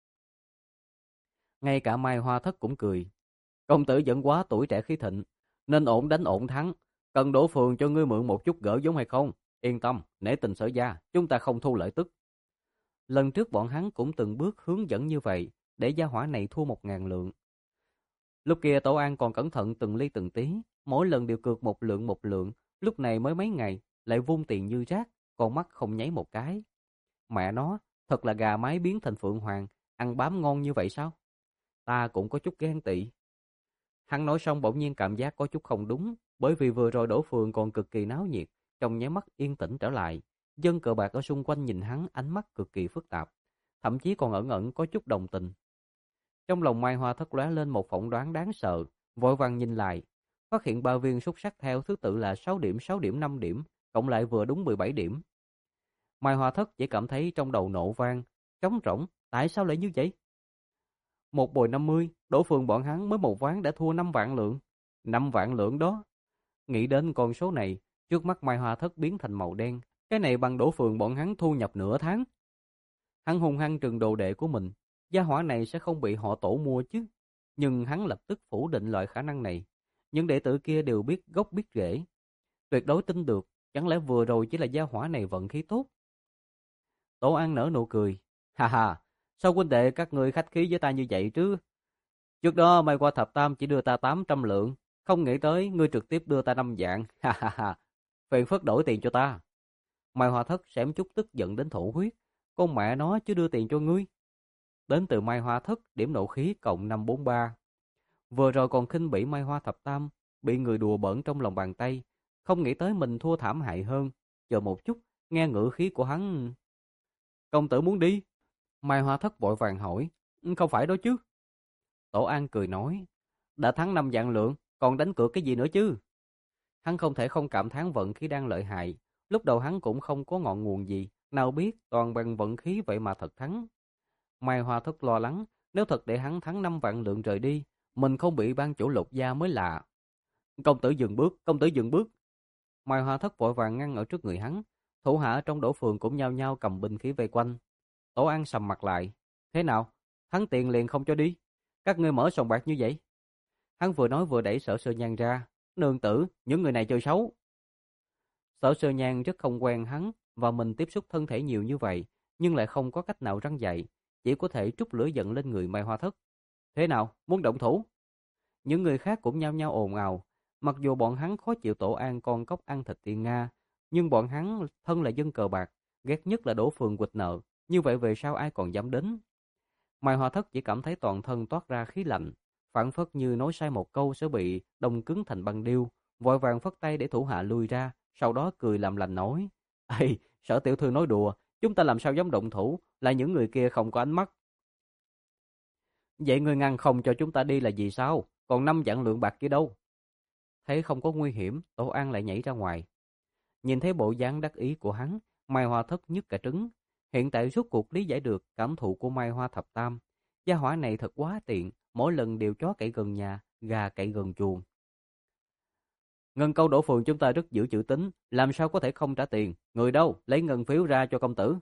Ngay cả Mai Hoa Thất cũng cười. Công tử vẫn quá tuổi trẻ khí thịnh, nên ổn đánh ổn thắng. Cần đổ phường cho ngươi mượn một chút gỡ giống hay không? Yên tâm, nể tình sở gia, chúng ta không thu lợi tức. Lần trước bọn hắn cũng từng bước hướng dẫn như vậy, để gia hỏa này thua một ngàn lượng. Lúc kia Tổ An còn cẩn thận từng ly từng tí, mỗi lần đều cược một lượng một lượng, lúc này mới mấy ngày, lại vung tiền như rác, con mắt không nháy một cái. Mẹ nó, thật là gà mái biến thành phượng hoàng, ăn bám ngon như vậy sao? Ta cũng có chút ghen tị. Hắn nói xong bỗng nhiên cảm giác có chút không đúng, bởi vì vừa rồi đổ phường còn cực kỳ náo nhiệt, trong nháy mắt yên tĩnh trở lại. Dân cờ bạc ở xung quanh nhìn hắn ánh mắt cực kỳ phức tạp, thậm chí còn ẩn ẩn có chút đồng tình. Trong lòng Mai Hoa Thất lóe lên một phỏng đoán đáng sợ, vội vàng nhìn lại, phát hiện ba viên xúc sắc theo thứ tự là sáu điểm, sáu điểm, năm điểm, cộng lại vừa đúng mười bảy điểm. Mai Hoa Thất chỉ cảm thấy trong đầu nổ vang, trống rỗng, tại sao lại như vậy? Một bồi năm mươi, đổ phường bọn hắn mới một ván đã thua năm vạn lượng. Năm vạn lượng đó. Nghĩ đến con số này, trước mắt Mai Hoa Thất biến thành màu đen. Cái này bằng đổ phường bọn hắn thu nhập nửa tháng. Hắn hung hăng trừng đồ đệ của mình. Gia hỏa này sẽ không bị họ tổ mua chứ. Nhưng hắn lập tức phủ định loại khả năng này. Những đệ tử kia đều biết gốc biết rễ. Tuyệt đối tin được, chẳng lẽ vừa rồi chỉ là gia hỏa này vận khí tốt. Tổ An nở nụ cười. Ha ha, sao huynh đệ các ngươi khách khí với ta như vậy chứ? Trước đó may qua thập tam chỉ đưa ta tám trăm lượng, không nghĩ tới ngươi trực tiếp đưa ta năm vạn. Ha ha ha, phiền phức đổi tiền cho ta. Mai Hoa Thất xém chút tức giận đến thổ huyết. Con mẹ nó chứ đưa tiền cho ngươi. Đến từ Mai Hoa Thất, điểm nộ khí cộng năm bốn ba. Vừa rồi còn khinh bỉ Mai Hoa thập tam, bị người đùa bỡn trong lòng bàn tay. Không nghĩ tới mình thua thảm hại hơn. Chờ một chút, nghe ngữ khí của hắn. Công tử muốn đi? Mai Hoa Thất vội vàng hỏi. Không phải đó chứ. Tổ An cười nói. Đã thắng năm vạn lượng, còn đánh cược cái gì nữa chứ? Hắn không thể không cảm thán vận khí đang lợi hại. Lúc đầu hắn cũng không có ngọn nguồn gì, nào biết toàn bằng vận khí vậy mà thật thắng. Mai Hoa Thất lo lắng, nếu thật để hắn thắng năm vạn lượng rời đi, mình không bị ban chủ Lục gia mới lạ. Công tử dừng bước, công tử dừng bước. Mai Hoa Thất vội vàng ngăn ở trước người hắn, thủ hạ trong đổ phường cũng nhao nhao cầm binh khí vây quanh. Tổ An sầm mặt lại. Thế nào? Thắng tiền liền không cho đi. Các ngươi mở sòng bạc như vậy. Hắn vừa nói vừa đẩy Sở Sơ Nhan ra. Nương tử, những người này chơi xấu. Sở Sơ Nhan rất không quen hắn và mình tiếp xúc thân thể nhiều như vậy, nhưng lại không có cách nào răn dạy, chỉ có thể trút lửa giận lên người Mai Hoa Thất. Thế nào, muốn động thủ? Những người khác cũng nhao nhao ồn ào. Mặc dù bọn hắn khó chịu Tổ An con cóc ăn thịt tiên Nga, nhưng bọn hắn thân là dân cờ bạc, ghét nhất là đổ phường quỵt nợ, như vậy về sau ai còn dám đến? Mai Hoa Thất chỉ cảm thấy toàn thân toát ra khí lạnh, phảng phất như nói sai một câu sẽ bị đông cứng thành băng điêu, vội vàng phất tay để thủ hạ lui ra, sau đó cười làm lành nói: "Ê, Sở tiểu thư nói đùa, chúng ta làm sao dám động thủ, là những người kia không có ánh mắt." Vậy người ngăn không cho chúng ta đi là gì sao? Còn năm vạn lượng bạc kia đâu? Thấy không có nguy hiểm, Tổ An lại nhảy ra ngoài. Nhìn thấy bộ dáng đắc ý của hắn, Mai Hoa Thất nhức cả trứng. Hiện tại rốt cuộc lý giải được cảm thụ của Mai Hoa thập tam. Gia hỏa này thật quá tiện, mỗi lần đều chó cậy gần nhà, gà cậy gần chuồng. Ngân câu đổ phường chúng ta rất giữ chữ tín, làm sao có thể không trả tiền? Người đâu, lấy ngân phiếu ra cho công tử.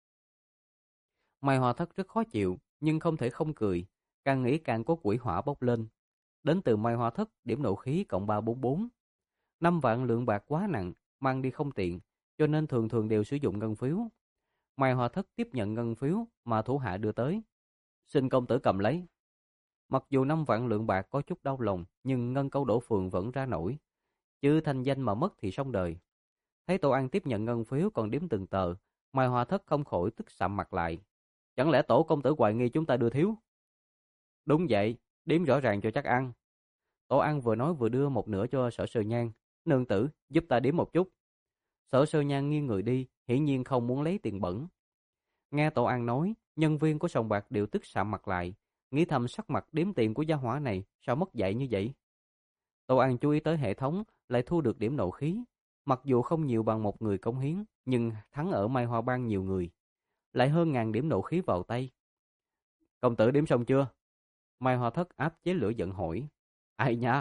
Mai Hoa Thất rất khó chịu, nhưng không thể không cười. Càng nghĩ càng có quỷ hỏa bốc lên. Đến từ Mai Hoa Thất, điểm nộ khí cộng ba bốn bốn. Năm vạn lượng bạc quá nặng, mang đi không tiện, cho nên thường thường đều sử dụng ngân phiếu. Mai Hoa Thất tiếp nhận ngân phiếu mà thủ hạ đưa tới. Xin công tử cầm lấy. Mặc dù năm vạn lượng bạc có chút đau lòng, nhưng ngân câu đổ phường vẫn ra nổi. Chứ thanh danh mà mất thì xong đời. Thấy Tổ An tiếp nhận ngân phiếu còn đếm từng tờ, Mai Hoa Thất không khỏi tức sạm mặt lại. Chẳng lẽ tổ công tử hoài nghi chúng ta đưa thiếu? Đúng vậy, đếm rõ ràng cho chắc ăn. Tổ An vừa nói vừa đưa một nửa cho Sở Sơ Nhan. Nương tử, giúp ta đếm một chút. Sở Sơ Nhan nghiêng người đi, hiển nhiên không muốn lấy tiền bẩn. Nghe Tổ An nói, nhân viên của sòng bạc đều tức sạm mặt lại, nghĩ thầm sắc mặt đếm tiền của gia hỏa này sao mất dạy như vậy. Tổ An chú ý tới hệ thống, lại thu được điểm nộ khí. Mặc dù không nhiều bằng một người cống hiến, nhưng thắng ở Mai Hoa Bang nhiều người. Lại hơn ngàn điểm nộ khí vào tay. Công tử đếm xong chưa? Mai Hoa Thất áp chế lửa giận hỏi. Ai nha,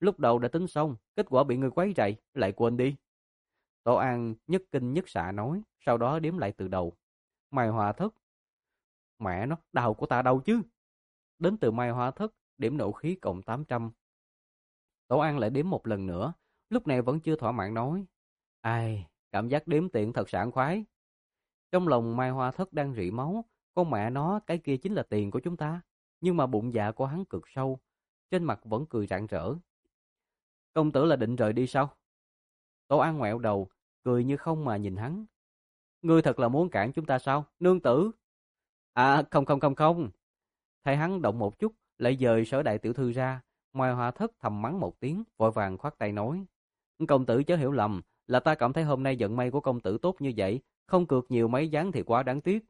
Lúc đầu đã tính xong, kết quả bị người quấy rầy, lại quên đi. Tổ An nhất kinh nhất xạ nói, sau đó đếm lại từ đầu. Mai Hoa Thất. Mẹ nó, đầu của ta đâu chứ? Đến từ Mai Hoa Thất, điểm nộ khí cộng tám trăm. Tổ An lại đếm một lần nữa, lúc này vẫn chưa thỏa mãn nói. Ai, cảm giác đếm tiền thật sảng khoái. Trong lòng Mai Hoa Thất đang rỉ máu, con mẹ nó cái kia chính là tiền của chúng ta. Nhưng mà bụng dạ của hắn cực sâu, trên mặt vẫn cười rạng rỡ. Công tử là định rời đi sao? Tổ An ngoẹo đầu, cười như không mà nhìn hắn. Ngươi thật là muốn cản chúng ta sao, nương tử? À không không không không. Thấy hắn động một chút, lại dời Sở đại tiểu thư ra. Mai Hoa Thất thầm mắng một tiếng, vội vàng khoát tay nói. Công tử chớ hiểu lầm, là ta cảm thấy hôm nay vận may của công tử tốt như vậy, không cược nhiều mấy ván thì quá đáng tiếc.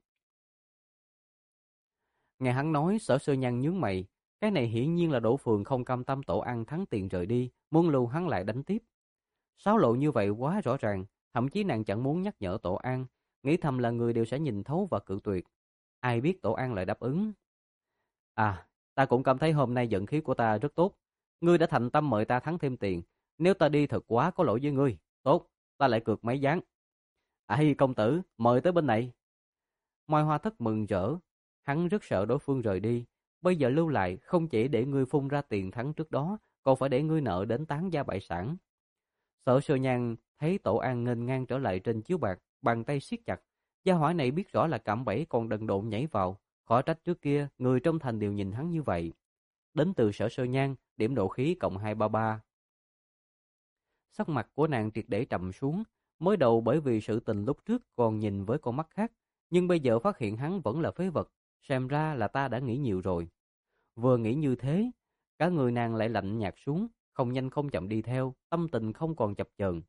Nghe hắn nói, Sở Sơ Nhan nhướng mày, cái này hiển nhiên là Đỗ Phường không cam tâm Tổ An thắng tiền rời đi, muốn lưu hắn lại đánh tiếp. Xáo lộ như vậy quá rõ ràng, thậm chí nàng chẳng muốn nhắc nhở Tổ An, nghĩ thầm là người đều sẽ nhìn thấu và cự tuyệt. Ai biết Tổ An lại đáp ứng. À, ta cũng cảm thấy hôm nay vận khí của ta rất tốt. Ngươi đã thành tâm mời ta thắng thêm tiền, nếu ta đi thật quá có lỗi với ngươi. Tốt, ta lại cược mấy ván. Ai công tử, mời tới bên này. Mai Hoa Thất mừng rỡ, hắn rất sợ đối phương rời đi. Bây giờ lưu lại không chỉ để ngươi phun ra tiền thắng trước đó, còn phải để ngươi nợ đến tán gia bại sản. Sở Sơ Nhan thấy Tổ An nghênh ngang trở lại trên chiếu bạc, bàn tay siết chặt. Gia hỏa này biết rõ là cạm bẫy còn đần độn nhảy vào, khỏi trách trước kia người trong thành đều nhìn hắn như vậy. Đến từ Sở Sơ Nhan, điểm độ khí cộng hai trăm ba mươi ba. Sắc mặt của nàng triệt để trầm xuống, mới đầu bởi vì sự tình lúc trước còn nhìn với con mắt khác, nhưng bây giờ phát hiện hắn vẫn là phế vật, xem ra là ta đã nghĩ nhiều rồi. Vừa nghĩ như thế, cả người nàng lại lạnh nhạt xuống, không nhanh không chậm đi theo, tâm tình không còn chập chờn.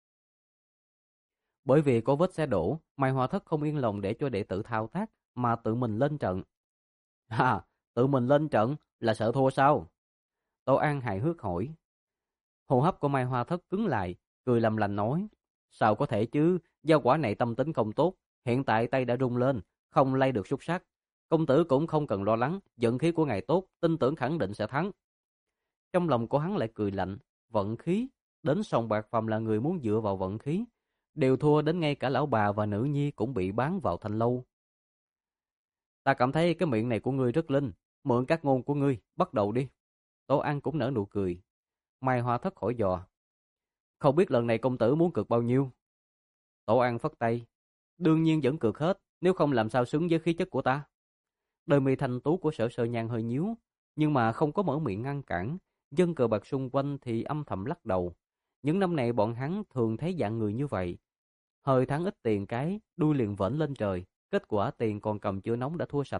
Bởi vì có vết xe đổ, Mai Hoa Thất không yên lòng để cho đệ tử thao tác, mà tự mình lên trận. À, tự mình lên trận là sợ thua sao? Tô An hài hước hỏi. Hô hấp của Mai Hoa Thất cứng lại, cười làm lành nói. Sao có thể chứ, gia quả này tâm tính không tốt, hiện tại tay đã rung lên, không lay được xúc sắc. Công tử cũng không cần lo lắng, vận khí của ngài tốt, tin tưởng khẳng định sẽ thắng. Trong lòng của hắn lại cười lạnh, vận khí, đến sòng bạc phàm là người muốn dựa vào vận khí, đều thua đến ngay cả lão bà và nữ nhi cũng bị bán vào thanh lâu. Ta cảm thấy cái miệng này của ngươi rất linh, mượn các ngôn của ngươi, bắt đầu đi. Tổ An cũng nở nụ cười. Mai Hoa Thất hỏi dò. Không biết lần này công tử muốn cược bao nhiêu? Tổ An phất tay. Đương nhiên vẫn cược hết, nếu không làm sao xứng với khí chất của ta. Đôi mi thanh tú của Sở Sơ Nhan hơi nhíu, nhưng mà không có mở miệng ngăn cản. Dân cờ bạc xung quanh thì âm thầm lắc đầu. Những năm này bọn hắn thường thấy dạng người như vậy. Hơi thắng ít tiền cái, đuôi liền vểnh lên trời, kết quả tiền còn cầm chưa nóng đã thua sạch.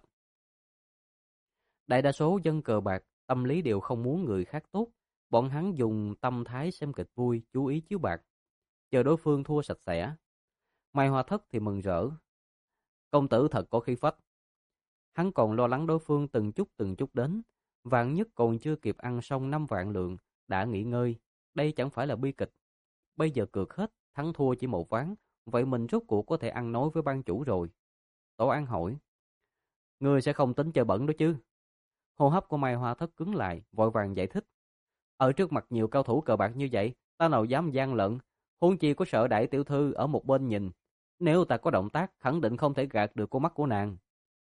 Đại đa số dân cờ bạc, tâm lý đều không muốn người khác tốt. Bọn hắn dùng tâm thái xem kịch vui, chú ý chiếu bạc, chờ đối phương thua sạch sẽ. Mai Hoa Thất thì mừng rỡ. Công tử thật có khí phách. Hắn còn lo lắng đối phương từng chút từng chút đến. Vạn nhất còn chưa kịp ăn xong năm vạn lượng, đã nghỉ ngơi. Đây chẳng phải là bi kịch. Bây giờ cược hết, thắng thua chỉ một ván. Vậy mình rốt cuộc có thể ăn nói với ban chủ rồi. Tổ An hỏi. Ngươi sẽ không tính chơi bẩn đó chứ? Hô hấp của Mai Hoa Thất cứng lại, vội vàng giải thích. Ở trước mặt nhiều cao thủ cờ bạc như vậy, ta nào dám gian lận, huống chi có Sở đại tiểu thư ở một bên nhìn. Nếu ta có động tác, khẳng định không thể gạt được con mắt của nàng.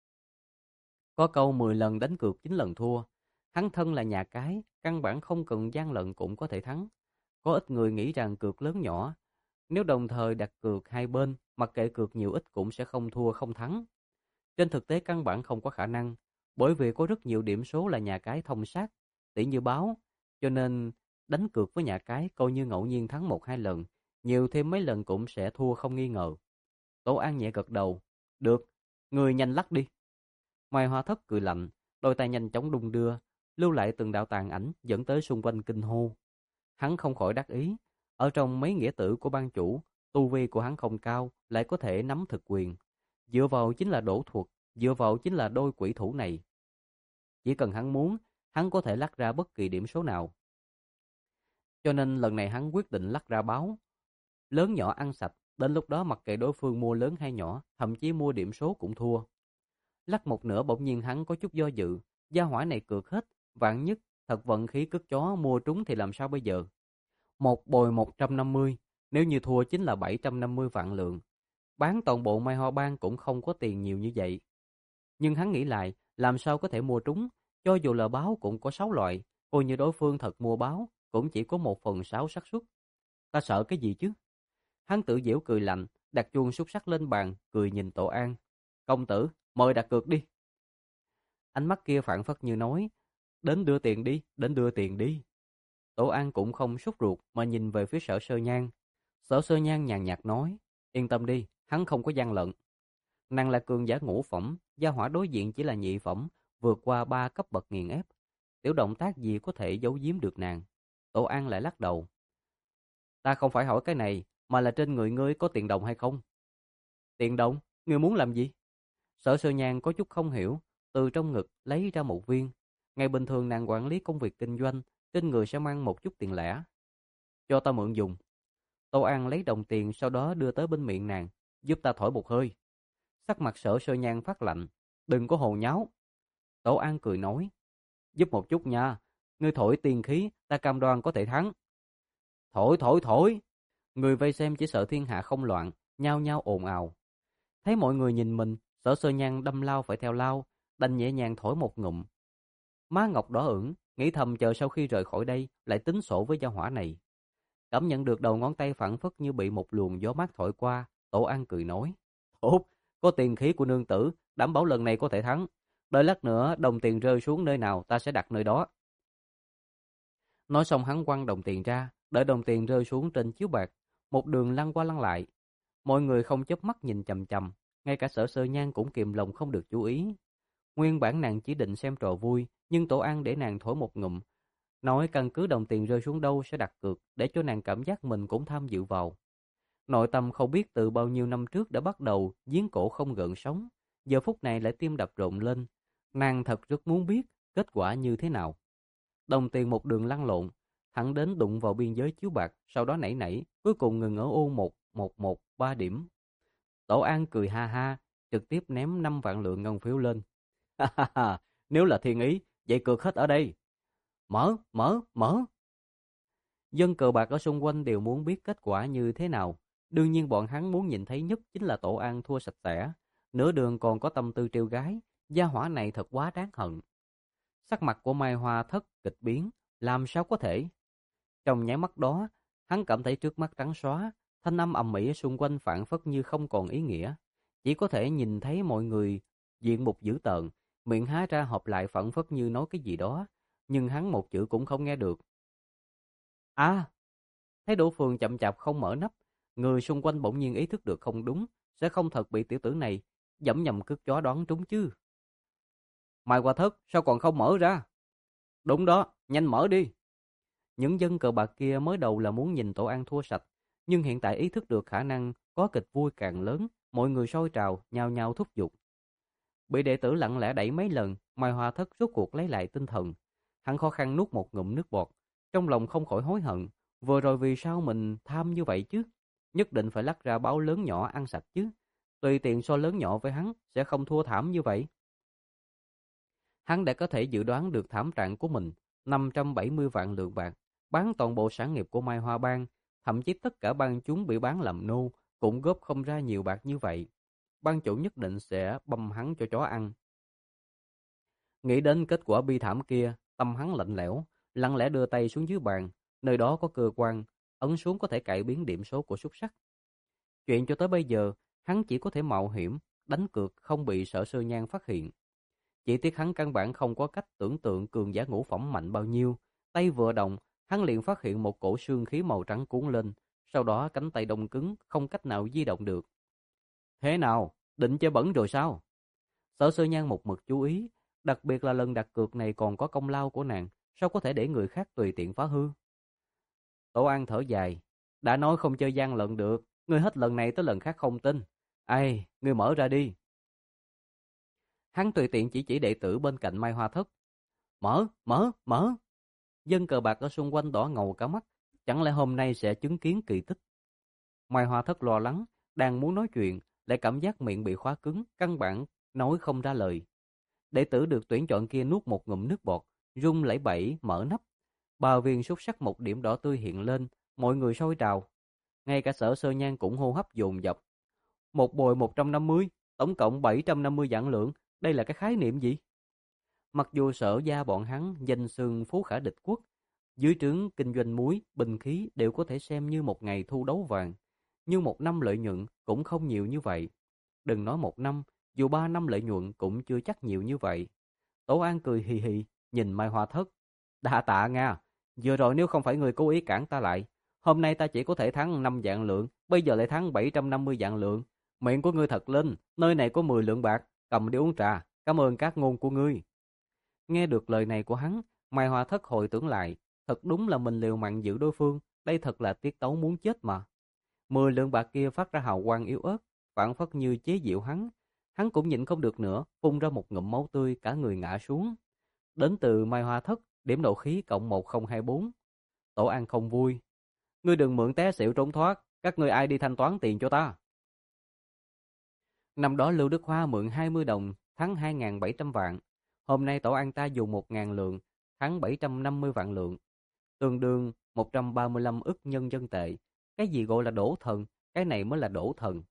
Có câu mười lần đánh cược chín lần thua. Hắn thân là nhà cái, căn bản không cần gian lận cũng có thể thắng. Có ít người nghĩ rằng cược lớn nhỏ, nếu đồng thời đặt cược hai bên, mặc kệ cược nhiều ít cũng sẽ không thua không thắng. Trên thực tế căn bản không có khả năng, bởi vì có rất nhiều điểm số là nhà cái thông sát, tỷ như báo, cho nên đánh cược với nhà cái coi như ngẫu nhiên thắng một hai lần, nhiều thêm mấy lần cũng sẽ thua không nghi ngờ. Tổ An nhẹ gật đầu, được, người nhanh lắc đi. Mai Hoa Thất cười lạnh, đôi tay nhanh chóng đung đưa, lưu lại từng đạo tàn ảnh dẫn tới xung quanh kinh hô. Hắn không khỏi đắc ý, ở trong mấy nghĩa tử của ban chủ, tu vi của hắn không cao, lại có thể nắm thực quyền. Dựa vào chính là đổ thuật, dựa vào chính là đôi quỷ thủ này. Chỉ cần hắn muốn, hắn có thể lắc ra bất kỳ điểm số nào. Cho nên lần này hắn quyết định lắc ra báo. Lớn nhỏ ăn sạch, đến lúc đó mặc kệ đối phương mua lớn hay nhỏ, thậm chí mua điểm số cũng thua. Lắc một nửa bỗng nhiên hắn có chút do dự, gia hỏa này cược hết, vạn nhất Thật vận khí cứt chó, mua trúng thì làm sao bây giờ? Một bồi một trăm năm mươi, nếu như thua chính là bảy trăm năm mươi vạn lượng. Bán toàn bộ Mai Hoa Bang cũng không có tiền nhiều như vậy. Nhưng hắn nghĩ lại, làm sao có thể mua trúng, cho dù là báo cũng có sáu loại, coi như đối phương thật mua báo, cũng chỉ có một phần sáu xác suất. Ta sợ cái gì chứ? Hắn tự giễu cười lạnh, đặt chuông xúc sắc lên bàn, cười nhìn Tổ An. Công tử, mời đặt cược đi. Ánh mắt kia phảng phất như nói, đến đưa tiền đi, đến đưa tiền đi. Tổ An cũng không sốt ruột mà nhìn về phía Sở Sơ Nhan. Sở Sơ Nhan nhàn nhạt nói, yên tâm đi, hắn không có gian lận. Nàng là cường giả ngũ phẩm, gia hỏa đối diện chỉ là nhị phẩm, vượt qua ba cấp bậc nghiền ép. Tiểu động tác gì có thể giấu giếm được nàng? Tổ An lại lắc đầu. Ta không phải hỏi cái này, mà là trên người ngươi có tiền đồng hay không? Tiền đồng? Ngươi muốn làm gì? Sở Sơ Nhan có chút không hiểu, từ trong ngực lấy ra một viên. Ngày bình thường nàng quản lý công việc kinh doanh, trên người sẽ mang một chút tiền lẻ. Cho ta mượn dùng. Tô An lấy đồng tiền sau đó đưa tới bên miệng nàng, giúp ta thổi một hơi. Sắc mặt Sở Sơ Nhan phát lạnh, đừng có hồ nháo. Tô An cười nói, giúp một chút nha, ngươi thổi tiền khí, ta cam đoan có thể thắng. Thổi thổi thổi. Người vây xem chỉ sợ thiên hạ không loạn, nhao nhao ồn ào. Thấy mọi người nhìn mình, Sở Sơ Nhan đâm lao phải theo lao, đành nhẹ nhàng thổi một ngụm. Má ngọc đỏ ửng, nghĩ thầm chờ sau khi rời khỏi đây lại tính sổ với gia hỏa này. Cảm nhận được đầu ngón tay phảng phất như bị một luồng gió mát thổi qua, Tổ An cười nói, tốt, có tiền khí của nương tử, đảm bảo lần này có thể thắng. Đợi lát nữa đồng tiền rơi xuống nơi nào ta sẽ đặt nơi đó. Nói xong hắn quăng đồng tiền ra, đợi đồng tiền rơi xuống trên chiếu bạc, một đường lăn qua lăn lại. Mọi người không chớp mắt nhìn chằm chằm, ngay cả Sở Sơ Nhan cũng kìm lòng không được chú ý. Nguyên bản nàng chỉ định xem trò vui, nhưng Tổ An để nàng thổi một ngụm, nói căn cứ đồng tiền rơi xuống đâu sẽ đặt cược, để cho nàng cảm giác mình cũng tham dự vào. Nội tâm không biết từ bao nhiêu năm trước đã bắt đầu giếng cổ không gợn sóng, giờ phút này lại tim đập rộn lên. Nàng thật rất muốn biết kết quả như thế nào. Đồng tiền một đường lăn lộn, thẳng đến đụng vào biên giới chiếu bạc, sau đó nảy nảy, cuối cùng ngừng ở ô một một một ba điểm. Tổ An cười ha ha, trực tiếp ném năm vạn lượng ngân phiếu lên. Ha ha ha, nếu là thiên ý, vậy cược hết ở đây. Mở, mở, mở. Dân cờ bạc ở xung quanh đều muốn biết kết quả như thế nào. Đương nhiên bọn hắn muốn nhìn thấy nhất chính là Tổ An thua sạch sẽ. Nửa đường còn có tâm tư trêu gái, gia hỏa này thật quá đáng hận. Sắc mặt của Mai Hoa Thất kịch biến, làm sao có thể? Trong nháy mắt đó, hắn cảm thấy trước mắt trắng xóa, thanh âm ầm ĩ xung quanh phảng phất như không còn ý nghĩa. Chỉ có thể nhìn thấy mọi người diện mục dữ tợn, miệng há ra hợp lại phảng phất như nói cái gì đó, nhưng hắn một chữ cũng không nghe được. À! Thấy Đỗ Phương chậm chạp không mở nắp, người xung quanh bỗng nhiên ý thức được không đúng, sẽ không thật bị tiểu tử này dẫm nhầm cước chó đoán trúng chứ. Mai Hoa Thất, sao còn không mở ra? Đúng đó, nhanh mở đi. Những dân cờ bạc kia mới đầu là muốn nhìn Tổ An thua sạch, nhưng hiện tại ý thức được khả năng có kịch vui càng lớn, mọi người sôi trào, nhao nhao thúc giục. Bị đệ tử lặng lẽ đẩy mấy lần, Mai Hoa Thất rốt cuộc lấy lại tinh thần. Hắn khó khăn nuốt một ngụm nước bọt, trong lòng không khỏi hối hận, vừa rồi vì sao mình tham như vậy chứ? Nhất định phải lắc ra báo lớn nhỏ ăn sạch chứ. Tùy tiện so lớn nhỏ với hắn sẽ không thua thảm như vậy. Hắn đã có thể dự đoán được thảm trạng của mình, năm trăm bảy mươi vạn lượng bạc, bán toàn bộ sản nghiệp của Mai Hoa Bang, thậm chí tất cả bang chúng bị bán làm nô, cũng góp không ra nhiều bạc như vậy. Ban chủ nhất định sẽ băm hắn cho chó ăn. Nghĩ đến kết quả bi thảm kia, tâm hắn lạnh lẽo, lặng lẽ đưa tay xuống dưới bàn, nơi đó có cơ quan, ấn xuống có thể cải biến điểm số của xúc sắc. Chuyện cho tới bây giờ, hắn chỉ có thể mạo hiểm, đánh cược không bị Sở Sơ Nhan phát hiện. Chỉ tiếc hắn căn bản không có cách tưởng tượng cường giả ngũ phẩm mạnh bao nhiêu. Tay vừa động, hắn liền phát hiện một cổ xương khí màu trắng cuốn lên, sau đó cánh tay đông cứng, không cách nào di động được. Thế nào, định chơi bẩn rồi sao? Sở Sơ Nhan một mực chú ý, đặc biệt là lần đặt cược này còn có công lao của nàng, sao có thể để người khác tùy tiện phá hư? Tổ An thở dài, đã nói không chơi gian lận được, ngươi hết lần này tới lần khác không tin. Ai, ngươi mở ra đi. Hắn tùy tiện chỉ chỉ đệ tử bên cạnh Mai Hoa Thất. Mở, mở, mở. Dân cờ bạc ở xung quanh đỏ ngầu cả mắt, chẳng lẽ hôm nay sẽ chứng kiến kỳ tích? Mai Hoa Thất lo lắng, đang muốn nói chuyện, lại cảm giác miệng bị khóa cứng, căn bản nói không ra lời. Đệ tử được tuyển chọn kia nuốt một ngụm nước bọt, rung lẩy bẩy mở nắp. Ba viên xúc sắc một điểm đỏ tươi hiện lên, mọi người sôi trào. Ngay cả Sở Sơ Nhan cũng hô hấp dồn dập. Một bồi một trăm năm mươi, tổng cộng bảy trăm năm mươi vạn lượng, đây là cái khái niệm gì? Mặc dù Sở gia bọn hắn danh xưng phú khả địch quốc, dưới trướng kinh doanh muối, binh khí đều có thể xem như một ngày thu đấu vàng, nhưng một năm lợi nhuận cũng không nhiều như vậy. Đừng nói một năm, dù ba năm lợi nhuận cũng chưa chắc nhiều như vậy. Tổ An cười hì hì, nhìn Mai Hoa Thất. Đa tạ Nga, vừa rồi nếu không phải người cố ý cản ta lại, hôm nay ta chỉ có thể thắng năm vạn lượng, bây giờ lại thắng bảy trăm năm mươi vạn lượng. Miệng của ngươi thật linh, nơi này có mười lượng bạc, cầm đi uống trà, cảm ơn các ngôn của ngươi. Nghe được lời này của hắn, Mai Hoa Thất hồi tưởng lại, thật đúng là mình liều mạng giữ đối phương, đây thật là tiết tấu muốn chết mà. Mười lượng bạc kia phát ra hào quang yếu ớt, phảng phất như chế giễu hắn. Hắn cũng nhịn không được nữa, phun ra một ngụm máu tươi, cả người ngã xuống. Đến từ Mai Hoa Thất, điểm nộ khí cộng một không hai bốn. Tổ An không vui. Ngươi đừng mượn té xỉu trốn thoát, các ngươi ai đi thanh toán tiền cho ta. Năm đó Lưu Đức Hoa mượn hai mươi đồng, thắng hai nghìn bảy trăm vạn. Hôm nay Tổ An ta dùng một nghìn lượng, thắng bảy trăm năm mươi vạn lượng. Tương đương một trăm ba mươi lăm ức nhân dân tệ. Cái gì gọi là đổ thần, cái này mới là đổ thần.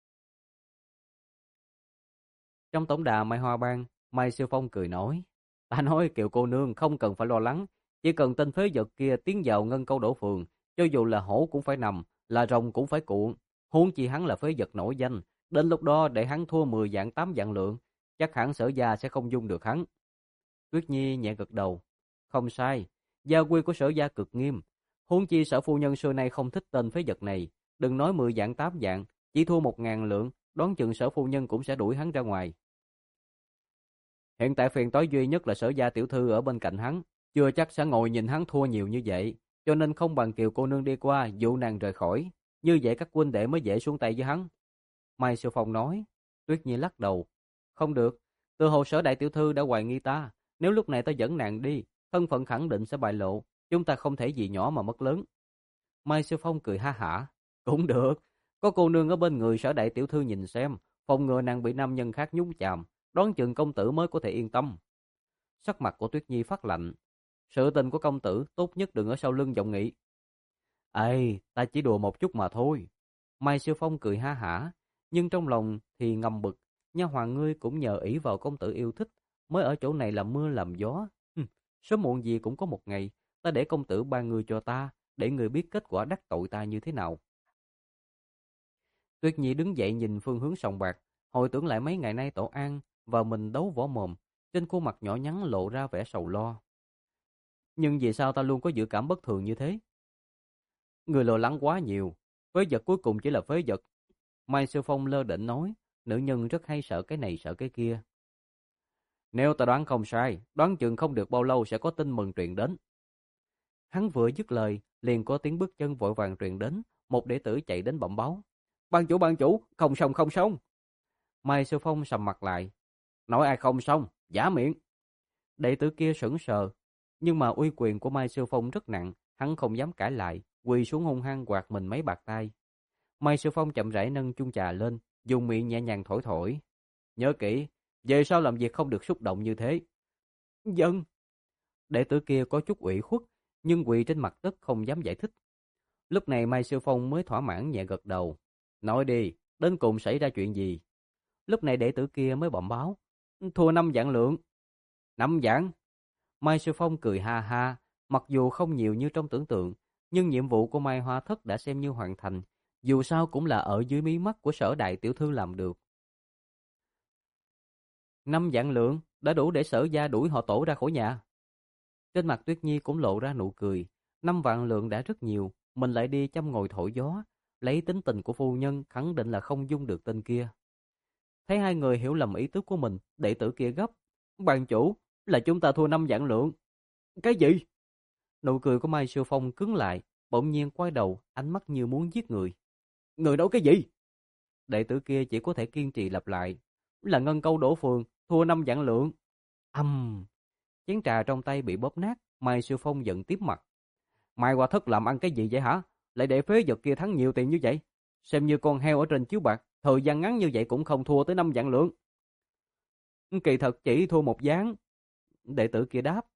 Trong tổng đà Mai Hoa Bang, Mai Siêu Phong cười nói. Ta nói Kiều cô nương không cần phải lo lắng, chỉ cần tên phế vật kia tiến vào ngân câu đổ phường, cho dù là hổ cũng phải nằm, là rồng cũng phải cuộn. Huống chi hắn là phế vật nổi danh, đến lúc đó để hắn thua mười vạn tám vạn lượng, chắc hẳn Sở gia sẽ không dung được hắn. Tuyết Nhi nhẹ gật đầu. Không sai, gia quy của Sở gia cực nghiêm. Huống chi Sở phu nhân xưa nay không thích tên phế vật này, đừng nói mười vạn tám vạn, chỉ thua một ngàn lượng, đoán chừng Sở phu nhân cũng sẽ đuổi hắn ra ngoài. Hiện tại phiền toái duy nhất là Sở gia tiểu thư ở bên cạnh hắn, chưa chắc sẽ ngồi nhìn hắn thua nhiều như vậy, cho nên không bằng Kiều cô nương đi qua dụ nàng rời khỏi, như vậy các huynh đệ mới dễ xuống tay với hắn. Mai Siêu Phong nói. Tuyết Nhi lắc đầu. Không được, từ hồ Sở đại tiểu thư đã hoài nghi ta, nếu lúc này ta dẫn nàng đi, thân phận khẳng định sẽ bại lộ, chúng ta không thể vì nhỏ mà mất lớn. Mai Siêu Phong cười ha hả. Cũng được, có cô nương ở bên người Sở đại tiểu thư nhìn xem, phòng ngừa nàng bị nam nhân khác nhúng chàm, đoán chừng công tử mới có thể yên tâm. Sắc mặt của Tuyết Nhi phát lạnh. Sự tình của công tử tốt nhất đừng ở sau lưng giọng nghị. Ê, ta chỉ đùa một chút mà thôi. Mai Siêu Phong cười ha hả, nhưng trong lòng thì ngầm bực. Nha hoàng ngươi cũng nhờ ỷ vào công tử yêu thích, mới ở chỗ này làm mưa làm gió. Hừm, sớm muộn gì cũng có một ngày, ta để công tử ban người cho ta, để người biết kết quả đắc tội ta như thế nào. Tuyết Nhi đứng dậy nhìn phương hướng sòng bạc, hồi tưởng lại mấy ngày nay Tổ An và mình đấu võ mồm, trên khuôn mặt nhỏ nhắn lộ ra vẻ sầu lo. Nhưng vì sao ta luôn có dự cảm bất thường như thế? Người lo lắng quá nhiều, phế vật cuối cùng chỉ là phế vật. Mai Siêu Phong lơ đễnh nói, nữ nhân rất hay sợ cái này sợ cái kia. Nếu ta đoán không sai, đoán chừng không được bao lâu sẽ có tin mừng truyền đến. Hắn vừa dứt lời, liền có tiếng bước chân vội vàng truyền đến, một đệ tử chạy đến bẩm báo. Ban chủ ban chủ, không xong không xong. Mai Siêu Phong sầm mặt lại. Nói ai không xong, giả miệng. Đệ tử kia sững sờ, nhưng mà uy quyền của Mai Siêu Phong rất nặng, hắn không dám cãi lại, quỳ xuống hung hăng quạt mình mấy bạt tay. Mai Siêu Phong chậm rãi nâng chung trà lên, dùng miệng nhẹ nhàng thổi thổi. Nhớ kỹ, về sau làm việc không được xúc động như thế. Dân. Đệ tử kia có chút ủy khuất, nhưng quỳ trên mặt đất không dám giải thích. Lúc này Mai Siêu Phong mới thỏa mãn nhẹ gật đầu. Nói đi, đến cùng xảy ra chuyện gì? Lúc này đệ tử kia mới bẩm báo. Thua năm vạn lượng. Năm vạn? Mai Siêu Phong cười ha ha, mặc dù không nhiều như trong tưởng tượng, nhưng nhiệm vụ của Mai Hoa Thất đã xem như hoàn thành, dù sao cũng là ở dưới mí mắt của Sở đại tiểu thư làm được. Năm vạn lượng đã đủ để Sở gia đuổi họ Tổ ra khỏi nhà. Trên mặt Tuyết Nhi cũng lộ ra nụ cười, năm vạn lượng đã rất nhiều, mình lại đi chăm ngồi thổi gió, lấy tính tình của phu nhân khẳng định là không dung được tên kia. Thấy hai người hiểu lầm ý tứ của mình, đệ tử kia gấp. Ban chủ, là chúng ta thua năm vạn lượng. Cái gì? Nụ cười của Mai Siêu Phong cứng lại, bỗng nhiên quay đầu, ánh mắt như muốn giết người. Người nói cái gì? Đệ tử kia chỉ có thể kiên trì lặp lại. Là ngân câu đổ phường, thua năm vạn lượng. Âm! Uhm. Chén trà trong tay bị bóp nát, Mai Siêu Phong giận tiếp mặt. Mai Hoa Thất làm ăn cái gì vậy hả? Lại để phế vật kia thắng nhiều tiền như vậy? Xem như con heo ở trên chiếu bạc, thời gian ngắn như vậy cũng không thua tới năm vạn lượng. Kỳ thật chỉ thua một ván. Đệ tử kia đáp.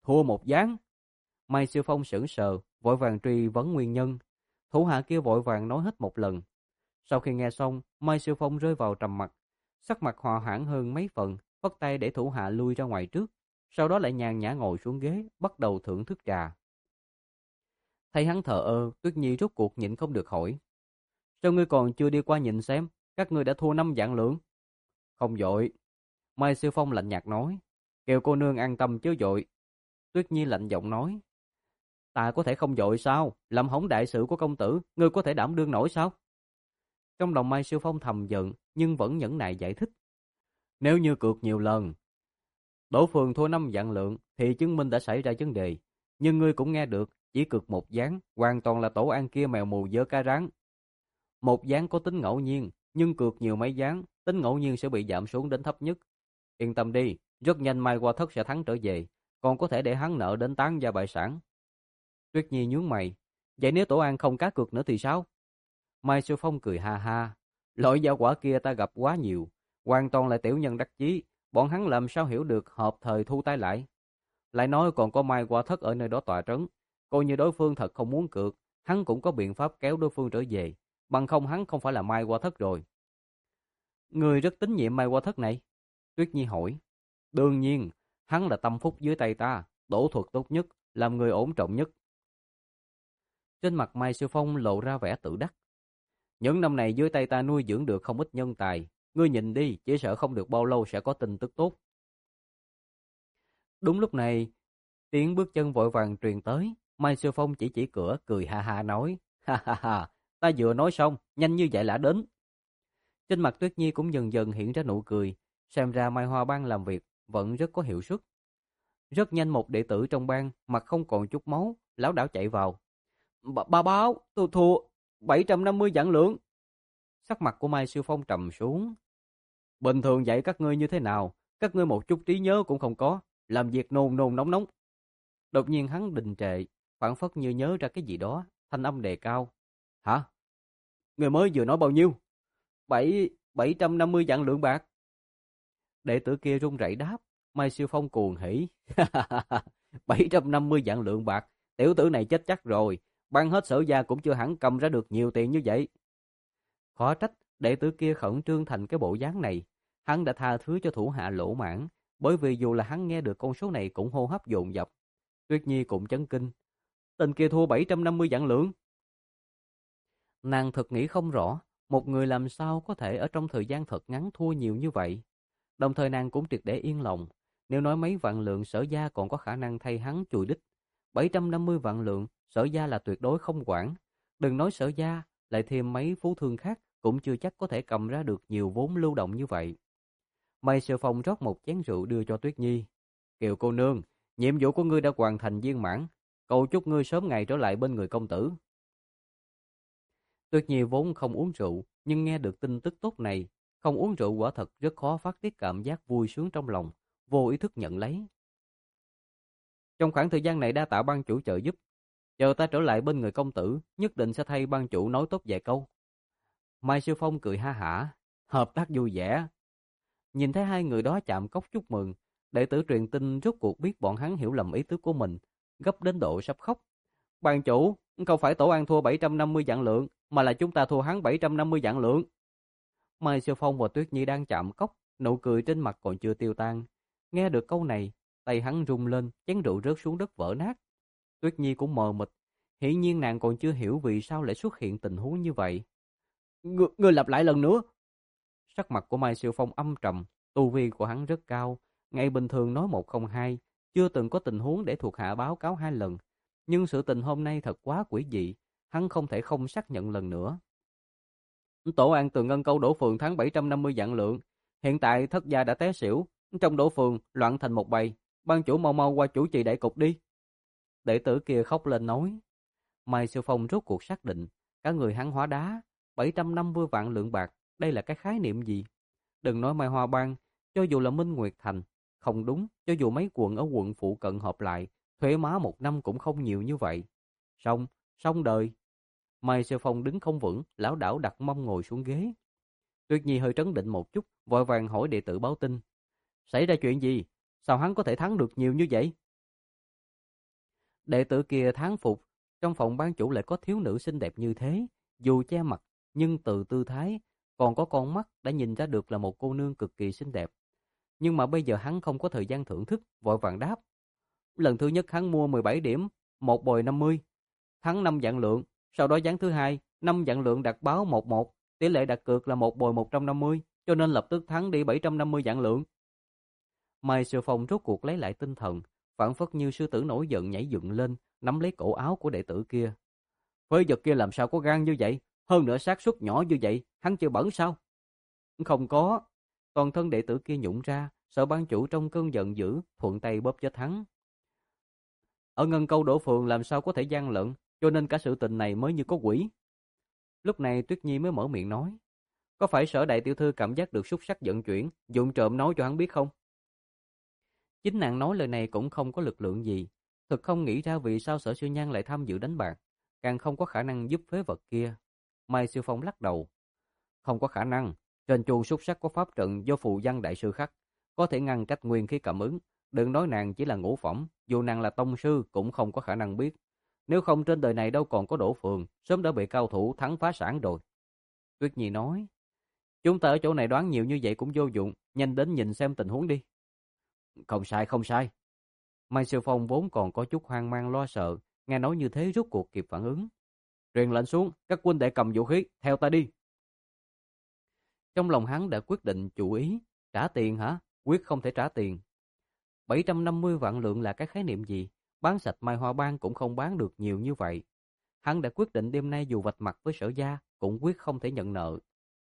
Thua một ván. Mai Siêu Phong sững sờ, vội vàng truy vấn nguyên nhân. Thủ hạ kia vội vàng nói hết một lần. Sau khi nghe xong, Mai Siêu Phong rơi vào trầm mặc, sắc mặt hòa hoãn hơn mấy phần, phất tay để thủ hạ lui ra ngoài trước, sau đó lại nhàn nhã ngồi xuống ghế, bắt đầu thưởng thức trà. Thấy hắn thờ ơ, Tuyết Nhi rốt cuộc nhịn không được hỏi: sao ngươi còn chưa đi qua nhìn xem, các ngươi đã thua năm vạn lượng? Không vội. Mai Siêu Phong lạnh nhạt nói. Kêu cô nương an tâm chứ vội. Tuyết Nhi lạnh giọng nói. Ta có thể không vội sao? Làm hỏng đại sự của công tử, ngươi có thể đảm đương nổi sao? Trong lòng Mai Siêu Phong thầm giận, nhưng vẫn nhẫn nại giải thích. Nếu như cược nhiều lần, Đỗ Phường thua năm vạn lượng, thì chứng minh đã xảy ra vấn đề. Nhưng ngươi cũng nghe được, chỉ cược một ván, hoàn toàn là tổ ăn kia mèo mù dơ cá rán. Một ván có tính ngẫu nhiên, nhưng cược nhiều mấy ván, tính ngẫu nhiên sẽ bị giảm xuống đến thấp nhất. Yên tâm đi, rất nhanh Mai Qua Thất sẽ thắng trở về, còn có thể để hắn nợ đến tán gia bại sản. Tuyết Nhi nhướng mày, vậy nếu tổ an không cá cược nữa thì sao? Mai Siêu Phong cười ha ha, loại gia quả kia ta gặp quá nhiều, hoàn toàn là tiểu nhân đắc chí, bọn hắn làm sao hiểu được hợp thời thu tay lại. Lại nói còn có Mai Qua Thất ở nơi đó tọa trấn, coi như đối phương thật không muốn cược, hắn cũng có biện pháp kéo đối phương trở về, bằng không hắn không phải là Mai Qua Thất rồi. Người rất tín nhiệm Mai Qua Thất này? Tuyết Nhi hỏi. Đương nhiên, hắn là tâm phúc dưới tay ta, đổ thuật tốt nhất, làm người ổn trọng nhất. Trên mặt Mai Siêu Phong lộ ra vẻ tự đắc. Những năm này dưới tay ta nuôi dưỡng được không ít nhân tài, ngươi nhìn đi, chỉ sợ không được bao lâu sẽ có tin tức tốt. Đúng lúc này, tiếng bước chân vội vàng truyền tới, Mai Siêu Phong chỉ chỉ cửa cười ha ha nói, ha ha ha, ta vừa nói xong, nhanh như vậy đã đến. Trên mặt Tuyết Nhi cũng dần dần hiện ra nụ cười, xem ra Mai Hoa Bang làm việc vẫn rất có hiệu suất. Rất nhanh một đệ tử trong bang mặt không còn chút máu, lảo đảo chạy vào. Ba, ba báo, tôi thua bảy trăm năm mươi vạn lượng. Sắc mặt của Mai Siêu Phong trầm xuống. Bình thường dạy các ngươi như thế nào, các ngươi một chút trí nhớ cũng không có, làm việc nôn nôn nóng nóng. Đột nhiên hắn đình trệ, phảng phất như nhớ ra cái gì đó, thanh âm đề cao. Hả? Người mới vừa nói bao nhiêu? Bảy, bảy trăm năm mươi vạn lượng bạc. Đệ tử kia run rẩy đáp. Mai Siêu Phong cuồng hỉ. bảy trăm năm mươi vạn lượng bạc, tiểu tử này chết chắc rồi, ban hết Sở gia cũng chưa hẳn cầm ra được nhiều tiền như vậy. Khó trách đệ tử kia khẩn trương thành cái bộ dáng này, hắn đã tha thứ cho thủ hạ lỗ mãn, bởi vì dù là hắn nghe được con số này cũng hô hấp dồn dập. Tuyết Nhi cũng chấn kinh. Tên kia thua bảy trăm năm mươi vạn lượng. Nàng thật nghĩ không rõ, một người làm sao có thể ở trong thời gian thật ngắn thua nhiều như vậy. Đồng thời nàng cũng triệt để yên lòng, nếu nói mấy vạn lượng Sở gia còn có khả năng thay hắn chùi đích, bảy trăm năm mươi vạn lượng Sở gia là tuyệt đối không quản. Đừng nói Sở gia, lại thêm mấy phú thương khác cũng chưa chắc có thể cầm ra được nhiều vốn lưu động như vậy. Mai Siêu Phong rót một chén rượu đưa cho Tuyết Nhi. Kiều cô nương, nhiệm vụ của ngươi đã hoàn thành viên mãn, cầu chúc ngươi sớm ngày trở lại bên người công tử. Tuyết Nhi vốn không uống rượu, nhưng nghe được tin tức tốt này, không uống rượu quả thật rất khó phát tiết cảm giác vui sướng trong lòng, vô ý thức nhận lấy. Trong khoảng thời gian này đa tạ ban chủ trợ giúp, chờ ta trở lại bên người công tử, nhất định sẽ thay ban chủ nói tốt vài câu. Mai Siêu Phong cười ha hả, hợp tác vui vẻ. Nhìn thấy hai người đó chạm cốc chúc mừng, đệ tử truyền tin rốt cuộc biết bọn hắn hiểu lầm ý tứ của mình, gấp đến độ sắp khóc. Ban chủ, không phải tổ an thua bảy trăm năm mươi vạn lượng, mà là chúng ta thua hắn bảy trăm năm mươi vạn lượng. Mai Siêu Phong và Tuyết Nhi đang chạm cốc, nụ cười trên mặt còn chưa tiêu tan. Nghe được câu này, tay hắn rung lên, chén rượu rớt xuống đất vỡ nát. Tuyết Nhi cũng mờ mịt, hiển nhiên nàng còn chưa hiểu vì sao lại xuất hiện tình huống như vậy. Ngươi, ngươi lặp lại lần nữa. Sắc mặt của Mai Siêu Phong âm trầm, tu vi của hắn rất cao, ngày bình thường nói một không hai, chưa từng có tình huống để thuộc hạ báo cáo hai lần. Nhưng sự tình hôm nay thật quá quỷ dị, hắn không thể không xác nhận lần nữa. Tổ an từ ngân câu đổ phường thắng bảy trăm năm mươi vạn lượng, hiện tại thất gia đã té xỉu, trong đổ phường loạn thành một bầy, ban chủ mau mau qua chủ trì đại cục đi. Đệ tử kia khóc lên nói. Mai Siêu Phong rốt cuộc xác định, cả người hắn hóa đá, bảy trăm năm mươi vạn lượng bạc, đây là cái khái niệm gì? Đừng nói Mai Hoa Bang, cho dù là Minh Nguyệt Thành, không đúng, cho dù mấy quận ở quận phụ cận hợp lại, thuế má một năm cũng không nhiều như vậy. Xong, xong đời. Mai Siêu Phong đứng không vững, lảo đảo đặt mông ngồi xuống ghế. Tuyết Nhi hơi trấn định một chút, vội vàng hỏi đệ tử báo tin. Xảy ra chuyện gì? Sao hắn có thể thắng được nhiều như vậy? Đệ tử kia thán phục, trong phòng ban chủ lại có thiếu nữ xinh đẹp như thế, dù che mặt, nhưng từ tư thái, còn có con mắt đã nhìn ra được là một cô nương cực kỳ xinh đẹp. Nhưng mà bây giờ hắn không có thời gian thưởng thức, vội vàng đáp. Lần thứ nhất hắn mua mười bảy điểm, một bồi năm mươi, thắng năm vạn lượng, sau đó ván thứ hai, năm vạn lượng đặt báo một một, tỷ lệ đặt cược là một bồi một trăm năm mươi, cho nên lập tức thắng đi bảy trăm năm mươi vạn lượng. Mai Siêu Phong rốt cuộc lấy lại tinh thần, phảng phất như sư tử nổi giận nhảy dựng lên, nắm lấy cổ áo của đệ tử kia. Phế vật kia làm sao có gan như vậy? Hơn nữa xác suất nhỏ như vậy, hắn chưa bẩn sao? Không có. Toàn thân đệ tử kia nhũng ra, sợ ban chủ trong cơn giận dữ, thuận tay bóp chết hắn. Ở ngân câu đổ phường làm sao có thể gian lận, cho nên cả sự tình này mới như có quỷ. Lúc này Tuyết Nhi mới mở miệng nói. Có phải Sở đại tiểu thư cảm giác được xúc sắc vận chuyển, vụng trộm nói cho hắn biết không? Chính nàng nói lời này cũng không có lực lượng gì, thực không nghĩ ra vì sao Sở Siêu Nhan lại tham dự đánh bạc, càng không có khả năng giúp phế vật kia. Mai Siêu Phong lắc đầu. Không có khả năng, trên chuông xúc sắc có pháp trận do phù văn đại sư khắc, có thể ngăn cách nguyên khí cảm ứng, đừng nói nàng chỉ là ngũ phẩm, dù nàng là tông sư cũng không có khả năng biết. Nếu không trên đời này đâu còn có Đỗ Phường, sớm đã bị cao thủ thắng phá sản rồi. Tuyết Nhi nói, chúng ta ở chỗ này đoán nhiều như vậy cũng vô dụng, nhanh đến nhìn xem tình huống đi. Không sai, không sai. Mai Siêu Phong vốn còn có chút hoang mang lo sợ, nghe nói như thế rút cuộc kịp phản ứng. Truyền lệnh xuống, các huynh đệ cầm vũ khí, theo ta đi. Trong lòng hắn đã quyết định chủ ý, trả tiền hả? Quyết không thể trả tiền. bảy trăm năm mươi vạn lượng là cái khái niệm gì? Bán sạch Mai Hoa Bang cũng không bán được nhiều như vậy. Hắn đã quyết định đêm nay dù vạch mặt với Sở gia, cũng quyết không thể nhận nợ.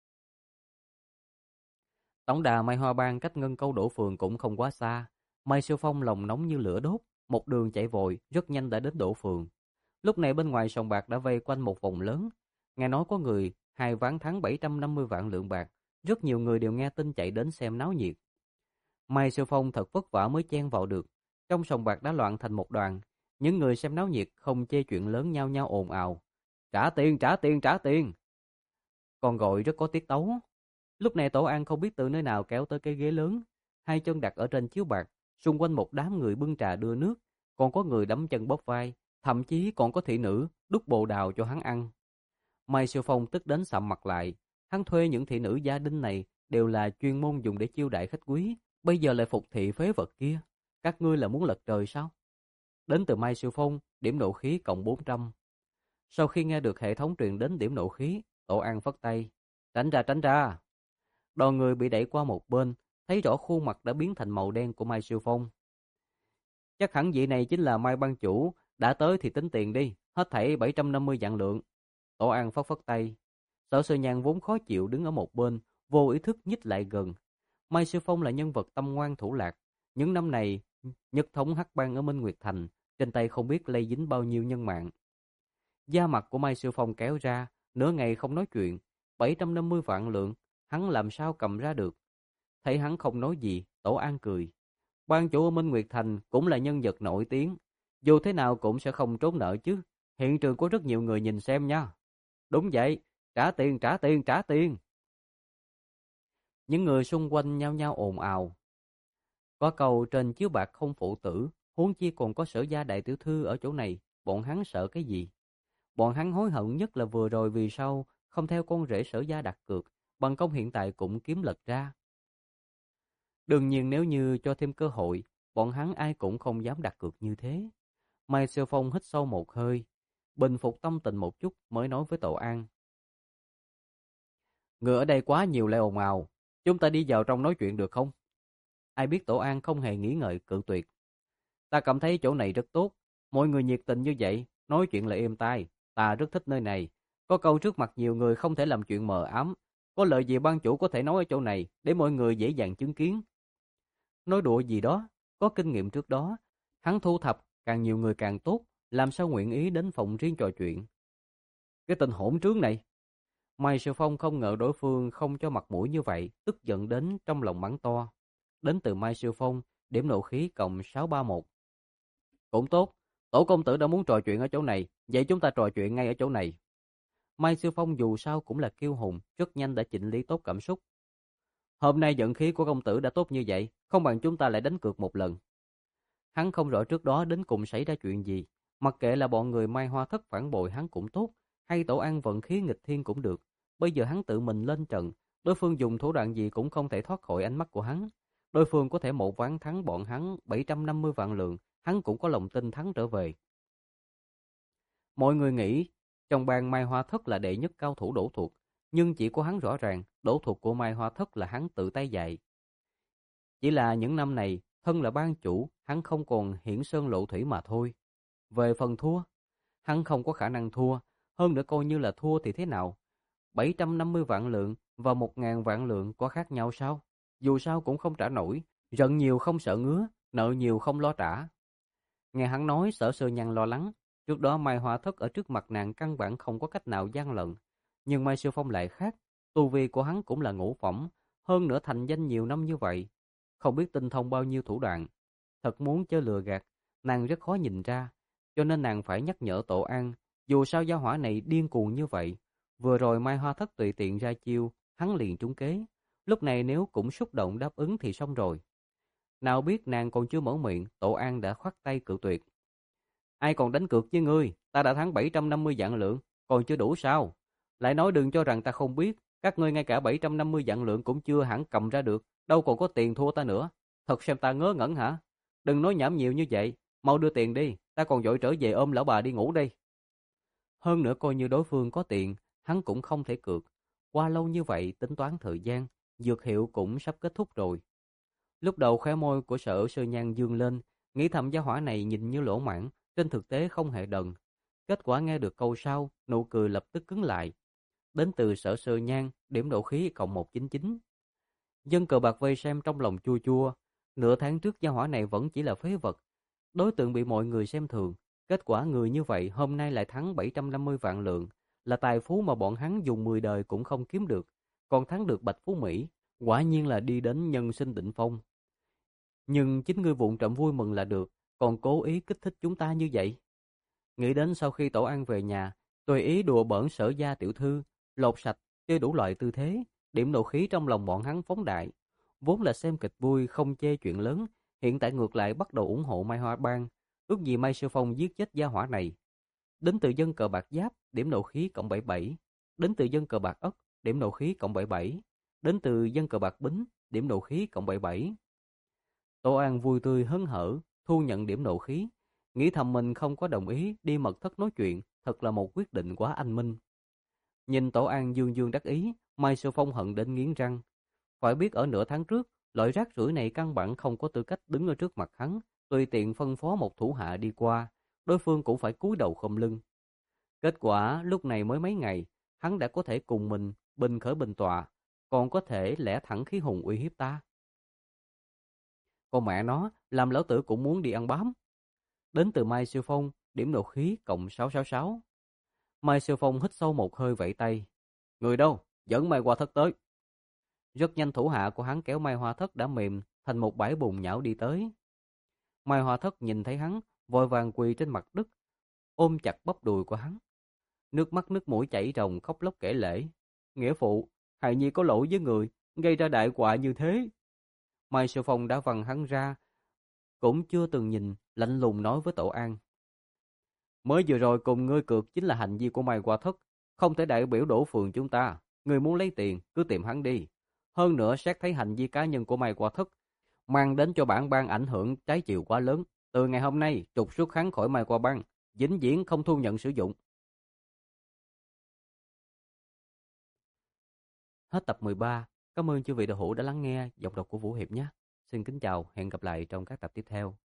Tổng đà Mai Hoa Bang cách Ngân Câu Đổ Phường cũng không quá xa. Mai Siêu Phong lòng nóng như lửa đốt, một đường chạy vội, rất nhanh đã đến Đổ Phường. Lúc này bên ngoài sòng bạc đã vây quanh một vòng lớn. Nghe nói có người hai ván thắng bảy trăm năm mươi vạn lượng bạc, rất nhiều người đều nghe tin chạy đến xem náo nhiệt. Mai Siêu Phong thật vất vả mới chen vào được. Trong sòng bạc đã loạn thành một đoàn, những người xem náo nhiệt không chê chuyện lớn nhau nhau ồn ào. Trả tiền, trả tiền, trả tiền. Còn gọi rất có tiết tấu. Lúc này Tổ An không biết từ nơi nào kéo tới cái ghế lớn, hai chân đặt ở trên chiếu bạc, xung quanh một đám người bưng trà đưa nước, còn có người đấm chân bóp vai, thậm chí còn có thị nữ đút bồ đào cho hắn ăn. Mai Siêu Phong tức đến sạm mặt lại, hắn thuê những thị nữ gia đình này đều là chuyên môn dùng để chiêu đãi khách quý, bây giờ lại phục thị phế vật kia, các ngươi là muốn lật trời sao? Đến từ Mai Siêu Phong, điểm nộ khí cộng bốn trăm. Sau khi nghe được hệ thống truyền đến điểm nộ khí, Tổ An phất tay, tránh ra tránh ra. Đoàn người bị đẩy qua một bên, thấy rõ khuôn mặt đã biến thành màu đen của Mai Siêu Phong. Chắc hẳn vị này chính là Mai ban chủ, đã tới thì tính tiền đi, hết thảy bảy trăm năm mươi vạn lượng. Tổ An phất phất tay. Sở Sơ Nhan vốn khó chịu đứng ở một bên, vô ý thức nhích lại gần. Mai Siêu Phong là nhân vật tâm ngoan thủ lạc, những năm này nhất thống hắc bang ở Minh Nguyệt Thành, trên tay không biết lây dính bao nhiêu nhân mạng. Da mặt của Mai Siêu Phong kéo ra, nửa ngày không nói chuyện, bảy trăm năm mươi vạn lượng, hắn làm sao cầm ra được. Thấy hắn không nói gì, Tổ An cười. Ban chủ ở Minh Nguyệt Thành cũng là nhân vật nổi tiếng, dù thế nào cũng sẽ không trốn nợ chứ, hiện trường có rất nhiều người nhìn xem nha. Đúng vậy, trả tiền, trả tiền, trả tiền. Những người xung quanh nhao nhao ồn ào. Có câu trên chiếu bạc không phụ tử, huống chi còn có Sở gia đại tiểu thư ở chỗ này, bọn hắn sợ cái gì? Bọn hắn hối hận nhất là vừa rồi vì sao không theo con rể Sở gia đặt cược, bằng công hiện tại cũng kiếm lật ra. Đương nhiên nếu như cho thêm cơ hội, bọn hắn ai cũng không dám đặt cược như thế. Mai Siêu Phong hít sâu một hơi, bình phục tâm tình một chút mới nói với Tổ An. Người ở đây quá nhiều lại ồn ào, chúng ta đi vào trong nói chuyện được không? Ai biết Tổ An không hề nghĩ ngợi cự tuyệt. Ta cảm thấy chỗ này rất tốt, mọi người nhiệt tình như vậy, nói chuyện lại êm tai, ta rất thích nơi này. Có câu trước mặt nhiều người không thể làm chuyện mờ ám, có lợi gì ban chủ có thể nói ở chỗ này để mọi người dễ dàng chứng kiến. Nói đùa gì đó, có kinh nghiệm trước đó, hắn thu thập càng nhiều người càng tốt, làm sao nguyện ý đến phòng riêng trò chuyện. Cái tên hỗn trướng này. Mai Siêu Phong không ngờ đối phương không cho mặt mũi như vậy, tức giận đến trong lòng mắng to. Đến từ Mai Siêu Phong, điểm nộ khí cộng sáu ba một. Cũng tốt, Tổ công tử đã muốn trò chuyện ở chỗ này, vậy chúng ta trò chuyện ngay ở chỗ này. Mai Siêu Phong dù sao cũng là kiêu hùng, rất nhanh đã chỉnh lý tốt cảm xúc. Hôm nay vận khí của công tử đã tốt như vậy, không bằng chúng ta lại đánh cược một lần. Hắn không rõ trước đó đến cùng xảy ra chuyện gì, Mặc kệ là bọn người Mai Hoa Thất phản bội hắn cũng tốt, hay Tổ An vận khí nghịch thiên cũng được. Bây giờ hắn tự mình lên trận, đối phương dùng thủ đoạn gì cũng không thể thoát khỏi ánh mắt của hắn. Đối phương có thể một ván thắng bọn hắn bảy trăm năm mươi vạn lượng, hắn cũng có lòng tin thắng trở về. Mọi người nghĩ trong bang Mai Hoa Thất là đệ nhất cao thủ đổ thuộc, nhưng chỉ có hắn rõ ràng đổ thuộc của Mai Hoa Thất là hắn tự tay dạy. Chỉ là những năm này, thân là ban chủ, hắn không còn hiển sơn lộ thủy mà thôi. Về phần thua, hắn không có khả năng thua, hơn nữa coi như là thua thì thế nào? bảy trăm năm mươi vạn lượng và một ngàn vạn lượng có khác nhau sao? Dù sao cũng không trả nổi, giận nhiều không sợ ngứa, nợ nhiều không lo trả. Nghe hắn nói, Sở Sơ Nhan lo lắng, trước đó Mai Hoa Thất ở trước mặt nàng căn bản không có cách nào gian lận, nhưng Mai Siêu Phong lại khác, tu vi của hắn cũng là ngũ phẩm, hơn nữa thành danh nhiều năm như vậy, không biết tinh thông bao nhiêu thủ đoạn, thật muốn chơi lừa gạt, nàng rất khó nhìn ra, cho nên nàng phải nhắc nhở Tổ An, dù sao gia hỏa này điên cuồng như vậy, vừa rồi Mai Hoa Thất tùy tiện ra chiêu, hắn liền trúng kế, lúc này nếu cũng xúc động đáp ứng thì xong rồi. Nào biết nàng còn chưa mở miệng, Tổ An đã khoát tay cự tuyệt. Ai còn đánh cược với ngươi, ta đã thắng bảy trăm năm mươi vạn lượng, còn chưa đủ sao? Lại nói đừng cho rằng ta không biết, các ngươi ngay cả bảy trăm năm mươi vạn lượng cũng chưa hẳn cầm ra được, đâu còn có tiền thua ta nữa. Thật xem ta ngớ ngẩn hả? Đừng nói nhảm nhiều như vậy, mau đưa tiền đi, ta còn vội trở về ôm lão bà đi ngủ đây. Hơn nữa coi như đối phương có tiền, hắn cũng không thể cược. Qua lâu như vậy tính toán thời gian, dược hiệu cũng sắp kết thúc rồi. Lúc đầu khóe môi của Sở Sơ Nhan dương lên, nghĩ thầm gia hỏa này nhìn như lỗ mãng, trên thực tế không hề đần. Kết quả nghe được câu sau, nụ cười lập tức cứng lại. Đến từ Sở Sơ Nhan, điểm độ khí cộng một trăm chín mươi chín. Dân cờ bạc vây xem trong lòng chua chua, nửa tháng trước gia hỏa này vẫn chỉ là phế vật. Đối tượng bị mọi người xem thường, kết quả người như vậy hôm nay lại thắng bảy trăm năm mươi vạn lượng, là tài phú mà bọn hắn dùng mười đời cũng không kiếm được, còn thắng được Bạch Phú Mỹ, quả nhiên là đi đến nhân sinh đỉnh phong. Nhưng chính ngươi vụng trộm vui mừng là được, còn cố ý kích thích chúng ta như vậy. Nghĩ đến sau khi Tổ An về nhà, tùy ý đùa bỡn Sở gia tiểu thư, lột sạch, chơi đủ loại tư thế, điểm nộ khí trong lòng bọn hắn phóng đại. Vốn là xem kịch vui không chê chuyện lớn, hiện tại ngược lại bắt đầu ủng hộ Mai Hoa Bang, ước gì Mai Sư Phong giết chết gia hỏa này. Đến từ dân cờ bạc Giáp, điểm nộ khí cộng bảy mươi bảy. Đến từ dân cờ bạc Ất, điểm nộ khí cộng bảy mươi bảy. Đến từ dân cờ bạc Bính, điểm nộ khí cộng bảy mươi bảy. Tô An vui tươi hớn hở, thu nhận điểm nộ khí, nghĩ thầm mình không có đồng ý đi mật thất nói chuyện, thật là một quyết định quá anh minh. Nhìn Tổ An dương dương đắc ý, Mai Sư Phong hận đến nghiến răng. Phải biết ở nửa tháng trước, loại rác rưởi này căn bản không có tư cách đứng ở trước mặt hắn, tùy tiện phân phó một thủ hạ đi qua, đối phương cũng phải cúi đầu khom lưng. Kết quả lúc này mới mấy ngày, hắn đã có thể cùng mình bình khởi bình tọa, còn có thể lẽ thẳng khí hùng uy hiếp ta. Con mẹ nó, làm lão tử cũng muốn đi ăn bám. Đến từ Mai Siêu Phong, điểm nộ khí cộng sáu sáu sáu. Mai Siêu Phong hít sâu một hơi vẫy tay. Người đâu? Dẫn Mai Hoa Thất tới. Rất nhanh thủ hạ của hắn kéo Mai Hoa Thất đã mềm thành một bãi bùn nhão đi tới. Mai Hoa Thất nhìn thấy hắn, vội vàng quỳ trên mặt đất, ôm chặt bắp đùi của hắn. Nước mắt nước mũi chảy ròng khóc lóc kể lể. Nghĩa phụ, hài nhi có lỗi với người, gây ra đại họa như thế. Mai Siêu Phong đã vằn hắn ra, cũng chưa từng nhìn, lạnh lùng nói với Tổ An. Mới vừa rồi cùng ngươi cược chính là hành vi của Mai Hoa Thất, không thể đại biểu đổ phường chúng ta. Ngươi muốn lấy tiền, cứ tìm hắn đi. Hơn nữa xét thấy hành vi cá nhân của Mai Hoa Thất, mang đến cho bản bang ảnh hưởng trái chiều quá lớn. Từ ngày hôm nay, trục xuất hắn khỏi Mai Hoa Bang, vĩnh viễn không thu nhận sử dụng. Hết tập mười ba. Cảm ơn chư vị đạo hữu đã lắng nghe giọng đọc của Vũ Hiệp nhé. Xin kính chào, hẹn gặp lại trong các tập tiếp theo.